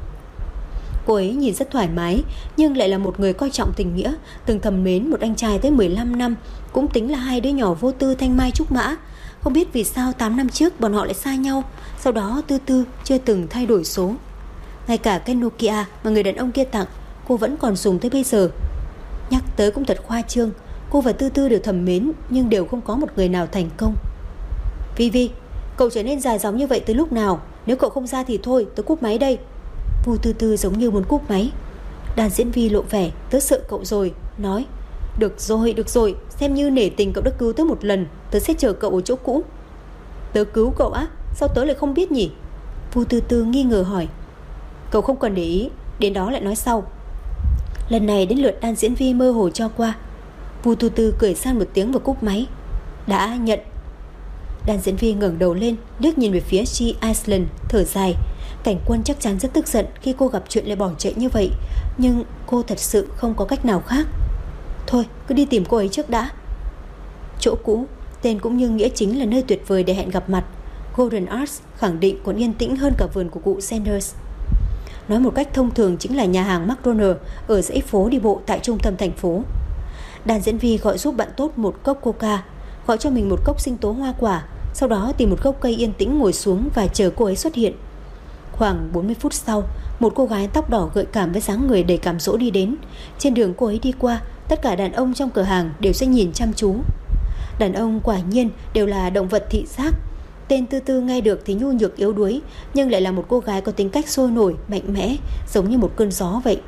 Cô ấy nhìn rất thoải mái, nhưng lại là một người coi trọng tình nghĩa, từng thầm mến một anh trai tới mười lăm năm, cũng tính là hai đứa nhỏ vô tư thanh mai trúc mã. Không biết vì sao tám năm trước bọn họ lại xa nhau. Sau đó Tư Tư chưa từng thay đổi số. Ngay cả cái Nokia mà người đàn ông kia tặng, cô vẫn còn dùng tới bây giờ. Nhắc tới cũng thật khoa trương. Cô và Tư Tư đều thầm mến, nhưng đều không có một người nào thành công. Vi Vi, cậu trở nên dài dòng như vậy từ lúc nào? Nếu cậu không ra thì thôi, tớ cúp máy đây. Vu Tư Tư giống như muốn cúp máy. Đàn diễn viên lộ vẻ tớ sợ cậu rồi, nói được rồi, được rồi, xem như nể tình cậu đã cứu tớ một lần, tớ sẽ chờ cậu ở chỗ cũ. Tớ cứu cậu á? Sao tớ lại không biết nhỉ? Vu Tư Tư nghi ngờ hỏi. Cậu không cần để ý, đến đó lại nói sau. Lần này đến lượt đàn diễn viên mơ hồ cho qua. Vu Tư Tư cười sang một tiếng và cúp máy. Đã nhận. Đàn diễn viên ngẩng đầu lên, liếc nhìn về phía She Iceland, thở dài. Cảnh Quân chắc chắn rất tức giận khi cô gặp chuyện lại bỏ chạy như vậy, nhưng cô thật sự không có cách nào khác. Thôi, cứ đi tìm cô ấy trước đã. Chỗ cũ, tên cũng như nghĩa chính là nơi tuyệt vời để hẹn gặp mặt. Golden Arch khẳng định còn yên tĩnh hơn cả vườn của cụ Sanders. Nói một cách thông thường chính là nhà hàng McDonald ở dãy phố đi bộ tại trung tâm thành phố. Đàn diễn viên gọi giúp bạn tốt một cốc coca, gọi cho mình một cốc sinh tố hoa quả, sau đó tìm một gốc cây yên tĩnh ngồi xuống và chờ cô ấy xuất hiện. Khoảng bốn mươi phút sau, một cô gái tóc đỏ gợi cảm với dáng người đầy cám dỗ đi đến. Trên đường cô ấy đi qua, tất cả đàn ông trong cửa hàng đều sẽ nhìn chăm chú. Đàn ông quả nhiên đều là động vật thị giác. Tên Tư Tư nghe được thì nhu nhược yếu đuối, nhưng lại là một cô gái có tính cách sôi nổi, mạnh mẽ, giống như một cơn gió vậy.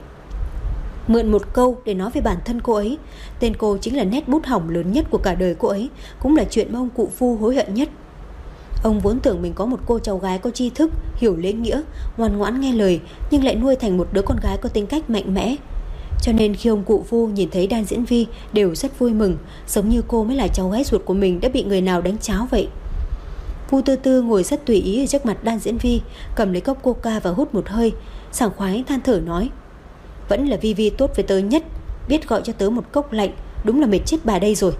Mượn một câu để nói về bản thân cô ấy, tên cô chính là nét bút hỏng lớn nhất của cả đời cô ấy, cũng là chuyện mà ông cụ Phu hối hận nhất. Ông vốn tưởng mình có một cô cháu gái có tri thức, hiểu lễ nghĩa, ngoan ngoãn nghe lời, nhưng lại nuôi thành một đứa con gái có tính cách mạnh mẽ. Cho nên khi ông cụ Phu nhìn thấy Đan Diễn Vi đều rất vui mừng, giống như cô mới là cháu gái ruột của mình đã bị người nào đánh cháo vậy. Vu Tư Tư ngồi rất tùy ý ở trước mặt Đan Diễn Vi, cầm lấy cốc coca và hút một hơi, sảng khoái than thở nói: "Vẫn là Vi Vi tốt với tớ nhất, biết gọi cho tớ một cốc lạnh, đúng là mệt chết bà đây rồi."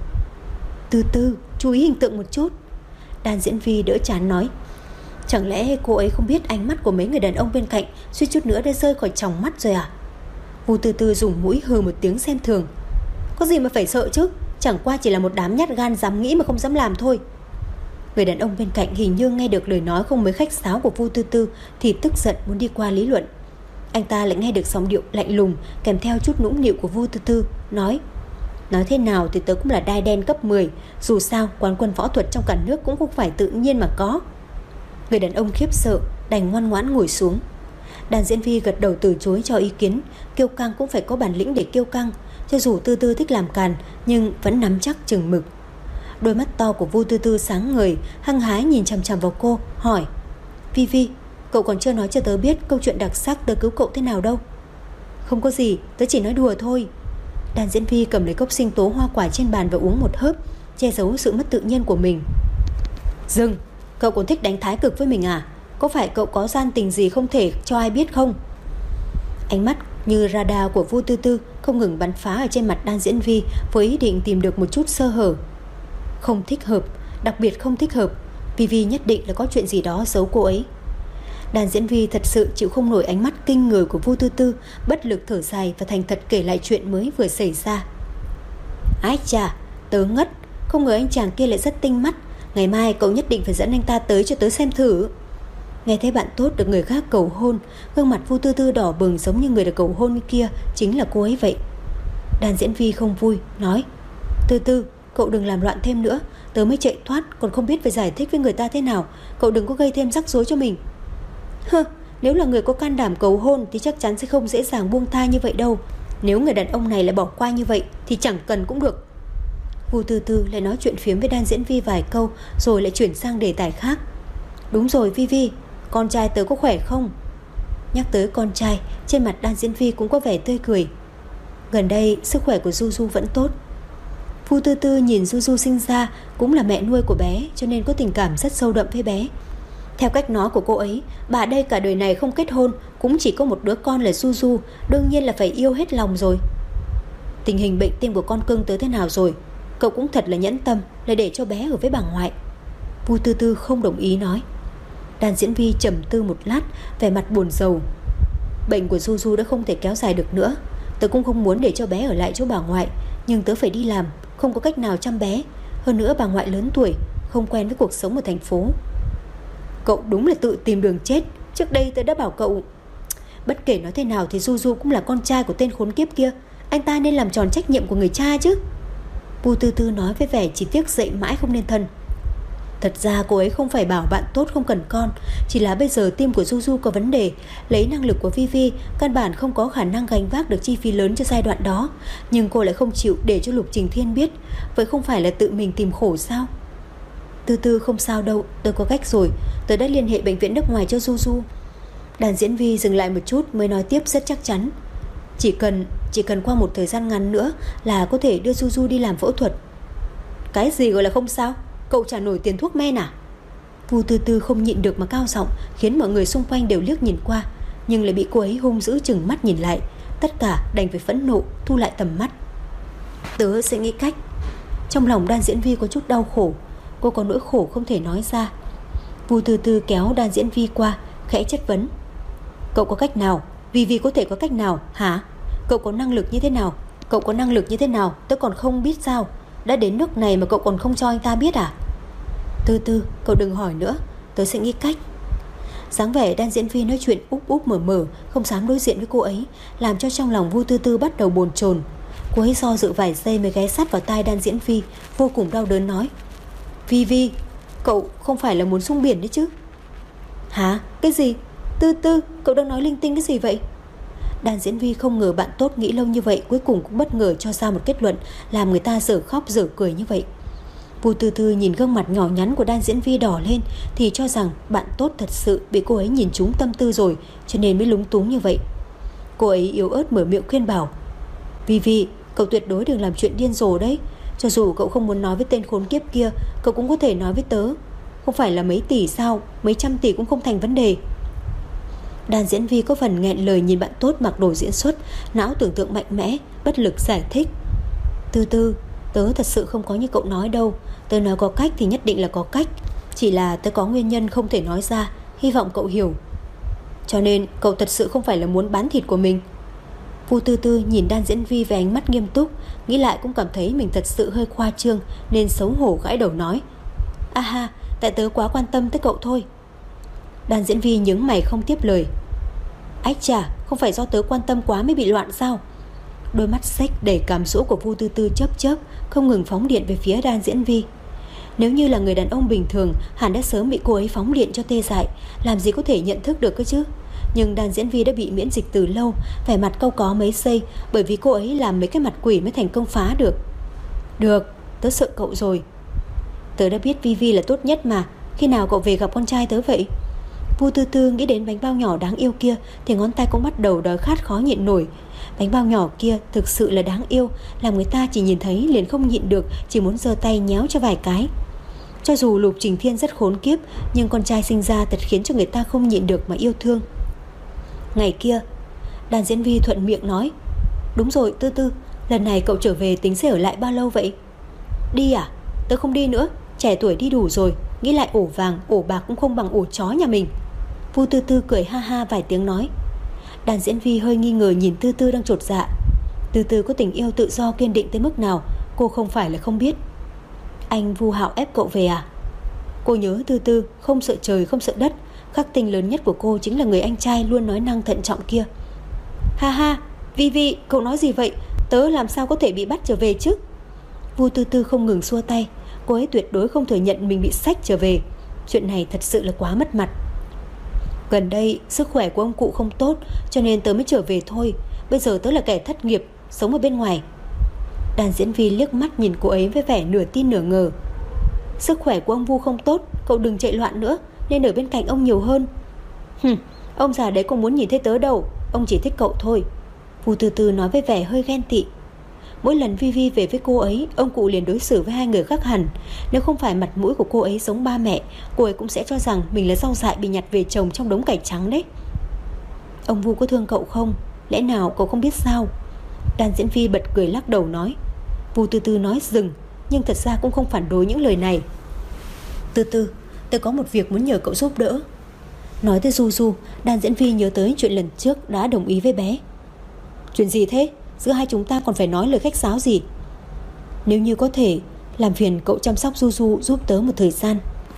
"Tư Tư, chú ý hình tượng một chút." Đan Diễn Vi đỡ chán nói: "Chẳng lẽ cô ấy không biết ánh mắt của mấy người đàn ông bên cạnh suýt chút nữa đã rơi khỏi tròng mắt rồi à?" Vu Tư Tư dùng mũi hừ một tiếng xem thường: "Có gì mà phải sợ chứ, chẳng qua chỉ là một đám nhát gan dám nghĩ mà không dám làm thôi." Người đàn ông bên cạnh hình như nghe được lời nói không mấy khách sáo của Vu Tư Tư thì tức giận muốn đi qua lý luận. Anh ta lại nghe được giọng điệu lạnh lùng kèm theo chút nũng nịu của Vu Tư Tư, nói: "Nói thế nào thì tớ cũng là đai đen cấp mười, dù sao quán quân võ thuật trong cả nước cũng không phải tự nhiên mà có." Người đàn ông khiếp sợ đành ngoan ngoãn ngồi xuống. Đàn Diễn Vi gật đầu từ chối cho ý kiến, kiêu căng cũng phải có bản lĩnh để kiêu căng, cho dù Tư Tư thích làm càn nhưng vẫn nắm chắc chừng mực. Đôi mắt to của Vu Tư Tư sáng ngời, hăng hái nhìn chằm chằm vào cô, hỏi: "Vi Vi, cậu còn chưa nói cho tớ biết câu chuyện đặc sắc tớ cứu cậu thế nào đâu." "Không có gì, tớ chỉ nói đùa thôi." Đàn Diễn Vi cầm lấy cốc sinh tố hoa quả trên bàn và uống một hớp, che giấu sự mất tự nhiên của mình. "Dừng, cậu còn thích đánh thái cực với mình à? Có phải cậu có gian tình gì không thể cho ai biết không?" Ánh mắt như radar của Vu Tư Tư không ngừng bắn phá ở trên mặt Đan Diễn Vi với ý định tìm được một chút sơ hở. Không thích hợp, đặc biệt không thích hợp. Vi Vi nhất định là có chuyện gì đó giấu cô ấy. Đàn Diễn Vi thật sự chịu không nổi ánh mắt kinh người của Vu Tư Tư, bất lực thở dài và thành thật kể lại chuyện mới vừa xảy ra. "Ái chà, tớ ngất, không ngờ anh chàng kia lại rất tinh mắt. Ngày mai cậu nhất định phải dẫn anh ta tới cho tớ xem thử." Nghe thấy bạn tốt được người khác cầu hôn, gương mặt Vu Tư Tư đỏ bừng giống như người được cầu hôn kia chính là cô ấy vậy. Đàn Diễn Vi không vui, nói: "Tư Tư, cậu đừng làm loạn thêm nữa, tớ mới chạy thoát còn không biết phải giải thích với người ta thế nào, cậu đừng có gây thêm rắc rối cho mình." "Hơ, nếu là người có can đảm cầu hôn thì chắc chắn sẽ không dễ dàng buông tha như vậy đâu. Nếu người đàn ông này lại bỏ qua như vậy thì chẳng cần cũng được." Vu Tư Tư lại nói chuyện phiếm với Đan Diễn Vi vài câu rồi lại chuyển sang đề tài khác. "Đúng rồi Vi Vi, con trai tớ có khỏe không?" Nhắc tới con trai, trên mặt Đan Diễn Vi cũng có vẻ tươi cười. "Gần đây sức khỏe của Du Du vẫn tốt." Vu Tư Tư nhìn Du Du sinh ra cũng là mẹ nuôi của bé, cho nên có tình cảm rất sâu đậm với bé. Theo cách nói của cô ấy, bà đây cả đời này không kết hôn, cũng chỉ có một đứa con là Du Du, đương nhiên là phải yêu hết lòng rồi. "Tình hình bệnh tim của con cưng tớ thế nào rồi? Cậu cũng thật là nhẫn tâm, lại để cho bé ở với bà ngoại." Vu Tư Tư không đồng ý nói. Đàn Diễn Vi trầm tư một lát, vẻ mặt buồn rầu. "Bệnh của Du Du đã không thể kéo dài được nữa. Tớ cũng không muốn để cho bé ở lại chỗ bà ngoại, nhưng tớ phải đi làm, không có cách nào chăm bé. Hơn nữa bà ngoại lớn tuổi, không quen với cuộc sống ở thành phố." "Cậu đúng là tự tìm đường chết. Trước đây tớ đã bảo cậu..." "Bất kể nói thế nào thì Du Du cũng là con trai của tên khốn kiếp kia. Anh ta nên làm tròn trách nhiệm của người cha chứ." Vu Tư Tư nói với vẻ chỉ tiếc dậy mãi không nên thân. Thật ra cô ấy không phải bảo bạn tốt không cần con, chỉ là bây giờ tim của Du Du có vấn đề, lấy năng lực của Vi Vi căn bản không có khả năng gánh vác được chi phí lớn cho giai đoạn đó. Nhưng cô lại không chịu để cho Lục Trình Thiên biết. Vậy không phải là tự mình tìm khổ sao? "Tư Tư không sao đâu, tôi có cách rồi. Tôi đã liên hệ bệnh viện nước ngoài cho Du Du." Đàn Diễn Vi dừng lại một chút mới nói tiếp rất chắc chắn: Chỉ cần Chỉ cần qua một thời gian ngắn nữa là có thể đưa Du Du đi làm phẫu thuật." "Cái gì gọi là không sao? Cậu trả nổi tiền thuốc men à?" Vu Tư Tư không nhịn được mà cao giọng, khiến mọi người xung quanh đều liếc nhìn qua, nhưng lại bị cô ấy hung dữ chừng mắt nhìn lại. Tất cả đành phải phẫn nộ thu lại tầm mắt. "Tớ sẽ nghĩ cách." Trong lòng Đan Diễn Vi có chút đau khổ, cô có nỗi khổ không thể nói ra. Vu Tư Tư kéo Đan Diễn Vi qua, khẽ chất vấn. Cậu có cách nào? Vi Vi có thể có cách nào hả? Cậu có năng lực như thế nào? Cậu có năng lực như thế nào tớ còn không biết sao? Đã đến nước này mà cậu còn không cho anh ta biết à? Tư Tư, cậu đừng hỏi nữa, tớ sẽ nghĩ cách. Dáng vẻ Đan Diễn Vi nói chuyện úp úp mở mở, không dám đối diện với cô ấy, làm cho trong lòng Vu Tư Tư bắt đầu bồn chồn. Cô ấy do dự vài giây mới ghé sát vào tai Đan Diễn Vi, vô cùng đau đớn nói. Vi Vi, cậu không phải là muốn sung biển đấy chứ? Hả? Cái gì? Tư Tư, cậu đang nói linh tinh cái gì vậy? Đan Diễn Vi không ngờ bạn tốt nghĩ lâu như vậy cuối cùng cũng bất ngờ cho ra một kết luận làm người ta dở khóc dở cười như vậy. Vu Tư Tư nhìn gương mặt nhỏ nhắn của Đan Diễn Vi đỏ lên thì cho rằng bạn tốt thật sự bị cô ấy nhìn trúng tâm tư rồi, cho nên mới lúng túng như vậy. Cô ấy yếu ớt mở miệng khuyên bảo. Vi Vi, cậu tuyệt đối đừng làm chuyện điên rồ đấy. Cho dù cậu không muốn nói với tên khốn kiếp kia, cậu cũng có thể nói với tớ. Không phải là mấy tỷ sao, mấy trăm tỷ cũng không thành vấn đề. Đan Diễn Vi có phần nghẹn lời nhìn bạn tốt mặc đồ diễn xuất, não tưởng tượng mạnh mẽ, bất lực giải thích. Tư Tư, tớ thật sự không có như cậu nói đâu. Tớ nói có cách thì nhất định là có cách, chỉ là tớ có nguyên nhân không thể nói ra, hy vọng cậu hiểu. Cho nên cậu thật sự không phải là muốn bán thịt của mình? Vu Tư Tư nhìn Đan Diễn Vi với ánh mắt nghiêm túc, nghĩ lại cũng cảm thấy mình thật sự hơi khoa trương, nên xấu hổ gãi đầu nói. A ha, tại tớ quá quan tâm tới cậu thôi. Đan Diễn Vi nhướng mày không tiếp lời. Ách chà, không phải do tớ quan tâm quá mới bị loạn sao? Đôi mắt xếch đầy cám dỗ của Vu Tư Tư chớp chớp, không ngừng phóng điện về phía Đan Diễn Vi. Nếu như là người đàn ông bình thường, hẳn đã sớm bị cô ấy phóng điện cho tê dại, làm gì có thể nhận thức được cơ chứ. Nhưng Đan Diễn Vi đã bị miễn dịch từ lâu, vẻ mặt cau có mấy giây, bởi vì cô ấy làm mấy cái mặt quỷ mới thành công phá được. Được, tớ sợ cậu rồi. Tớ đã biết Vi Vi là tốt nhất mà, khi nào cậu về gặp con trai tớ vậy? Vu Tư Tư nghĩ đến bánh bao nhỏ đáng yêu kia thì ngón tay cũng bắt đầu đói khát khó nhịn nổi. Bánh bao nhỏ kia thực sự là đáng yêu, làm người ta chỉ nhìn thấy liền không nhịn được, chỉ muốn giơ tay nhéo cho vài cái. Cho dù Lục Trình Thiên rất khốn kiếp, nhưng con trai sinh ra thật khiến cho người ta không nhịn được mà yêu thương. Ngày kia, Đan Diễn Vi thuận miệng nói. Đúng rồi Tư Tư, lần này cậu trở về tính sẽ ở lại bao lâu vậy? Đi à? Tớ không đi nữa, trẻ tuổi đi đủ rồi, nghĩ lại ổ vàng, ổ bạc cũng không bằng ổ chó nhà mình. Vu Tư Tư cười ha ha vài tiếng nói. Đan Diễn Vi hơi nghi ngờ nhìn Tư Tư đang chột dạ. Tư Tư có tình yêu tự do kiên định tới mức nào, cô không phải là không biết. Anh Vu Hạo ép cậu về à? Cô nhớ Tư Tư không sợ trời không sợ đất, khắc tinh lớn nhất của cô chính là người anh trai luôn nói năng thận trọng kia. Ha ha, Vi Vi, cậu nói gì vậy? Tớ làm sao có thể bị bắt trở về chứ? Vu Tư Tư không ngừng xua tay. Cô ấy tuyệt đối không thừa nhận mình bị xách trở về. Chuyện này thật sự là quá mất mặt. Gần đây sức khỏe của ông cụ không tốt, cho nên tớ mới trở về thôi. Bây giờ tớ là kẻ thất nghiệp, sống ở bên ngoài. Đan Diễn Vi liếc mắt nhìn cô ấy với vẻ nửa tin nửa ngờ. Sức khỏe của ông Vu không tốt, cậu đừng chạy loạn nữa, nên ở bên cạnh ông nhiều hơn. Hừm, ông già đấy không muốn nhìn thấy tớ đâu, ông chỉ thích cậu thôi. Vu Tư Tư nói với vẻ hơi ghen tị. Mỗi lần Vi Vi về với cô ấy, ông cụ liền đối xử với hai người khác hẳn. Nếu không phải mặt mũi của cô ấy giống ba mẹ, cô ấy cũng sẽ cho rằng mình là rau dại bị nhặt về trồng trong đống cải trắng đấy. Ông Vu có thương cậu không? Lẽ nào cậu không biết sao? Đan Diễn Vi bật cười lắc đầu nói. Vu Tư Tư nói dừng, nhưng thật ra cũng không phản đối những lời này. Tư Tư, tôi có một việc muốn nhờ cậu giúp đỡ. Nói tới Du Du, Đan Diễn Vi nhớ tới chuyện lần trước đã đồng ý với bé. Chuyện gì thế? Giữa hai chúng ta còn phải nói lời khách sáo gì? Nếu như có thể, làm phiền cậu chăm sóc Du Du giúp tớ một thời gian.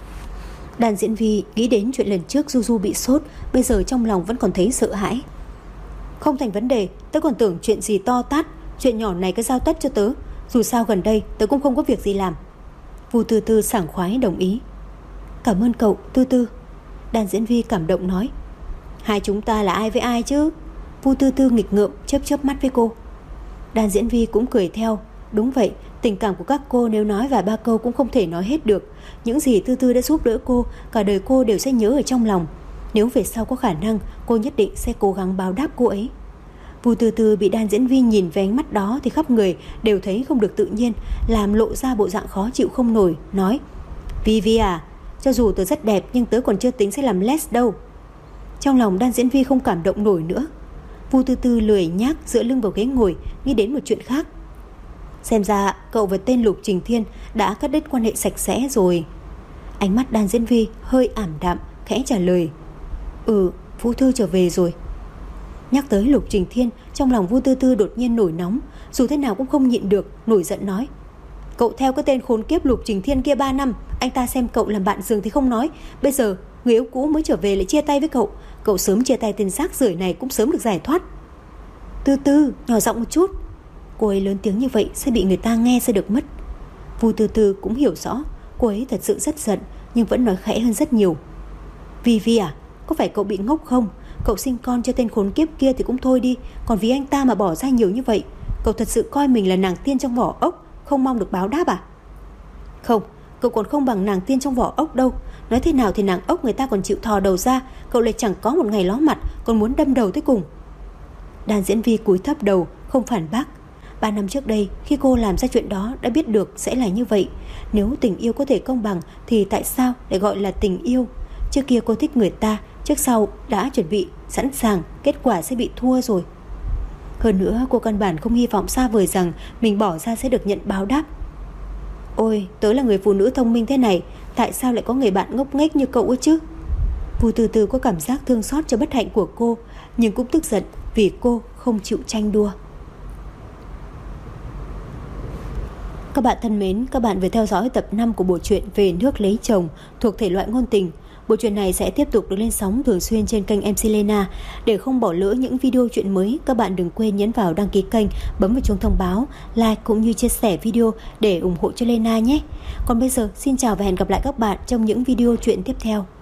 Đan Diễn Vi nghĩ đến chuyện lần trước Du Du bị sốt, bây giờ trong lòng vẫn còn thấy sợ hãi. Không thành vấn đề, tớ còn tưởng chuyện gì to tát. Chuyện nhỏ này cứ giao tất cho tớ, dù sao gần đây tớ cũng không có việc gì làm. Vu Tư Tư sảng khoái đồng ý. Cảm ơn cậu Tư Tư. Đan Diễn Vi cảm động nói. Hai chúng ta là ai với ai chứ? Vu Tư Tư nghịch ngợm chớp chớp mắt với cô. Đan Diễn Vi cũng cười theo. Đúng vậy, tình cảm của các cô nếu nói vài ba câu cũng không thể nói hết được. Những gì Tư Tư đã giúp đỡ cô, cả đời cô đều sẽ nhớ ở trong lòng. Nếu về sau có khả năng, cô nhất định sẽ cố gắng báo đáp cô ấy. Vu Tư Tư bị Đan Diễn Vi nhìn với ánh mắt đó thì khắp người đều thấy không được tự nhiên, làm lộ ra bộ dạng khó chịu không nổi, nói. Vi Vi à, cho dù tớ rất đẹp nhưng tớ còn chưa tính sẽ làm les đâu. Trong lòng Đan Diễn Vi không cảm động nổi nữa. Vu Tư Tư lười nhác dựa lưng vào ghế ngồi, nghĩ đến một chuyện khác. Xem ra cậu và tên Lục Trình Thiên đã cắt đứt quan hệ sạch sẽ rồi. Ánh mắt Đan Diễn Vi hơi ảm đạm, khẽ trả lời: Ừ, Vũ Thư trở về rồi. Nhắc tới Lục Trình Thiên, trong lòng Vu Tư Tư đột nhiên nổi nóng, dù thế nào cũng không nhịn được, nổi giận nói: Cậu theo cái tên khốn kiếp Lục Trình Thiên kia ba năm, anh ta xem cậu làm bạn giường thì không nói, bây giờ người yêu cũ mới trở về lại chia tay với cậu. Cậu sớm chia tay tên rác rưởi này cũng sớm được giải thoát. Tư Tư, nhỏ giọng một chút. Cô ấy lớn tiếng như vậy sẽ bị người ta nghe sẽ được mất. Vu Tư Tư cũng hiểu rõ cô ấy thật sự rất giận, nhưng vẫn nói khẽ hơn rất nhiều. Vi Vi à, có phải cậu bị ngốc không? Cậu sinh con cho tên khốn kiếp kia thì cũng thôi đi, còn vì anh ta mà bỏ ra nhiều như vậy. Cậu thật sự coi mình là nàng tiên trong vỏ ốc, không mong được báo đáp à? Không, cậu còn không bằng nàng tiên trong vỏ ốc đâu. Nói thế nào thì nàng ốc người ta còn chịu thò đầu ra, cậu lại chẳng có một ngày ló mặt, còn muốn đâm đầu tới cùng. Đan Diễn Vi cúi thấp đầu, không phản bác. Ba năm trước đây, khi cô làm ra chuyện đó đã biết được sẽ là như vậy. Nếu tình yêu có thể công bằng thì tại sao lại gọi là tình yêu? Trước kia cô thích người ta, trước sau đã chuẩn bị sẵn sàng, kết quả sẽ bị thua rồi. Hơn nữa cô căn bản không hy vọng xa vời rằng mình bỏ ra sẽ được nhận báo đáp. Ôi, tớ là người phụ nữ thông minh thế này, tại sao lại có người bạn ngốc nghếch như cậu ấy chứ? Vu Từ Từ có cảm giác thương xót cho bất hạnh của cô, nhưng cũng tức giận vì cô không chịu tranh đua. Các bạn thân mến, các bạn vừa theo dõi tập năm của bộ truyện Về Nước Lấy Chồng thuộc thể loại ngôn tình. Bộ truyện này sẽ tiếp tục được lên sóng thường xuyên trên kênh em xê Lena. Để không bỏ lỡ những video truyện mới, các bạn đừng quên nhấn vào đăng ký kênh, bấm vào chuông thông báo, like cũng như chia sẻ video để ủng hộ cho Lena nhé. Còn bây giờ, xin chào và hẹn gặp lại các bạn trong những video truyện tiếp theo.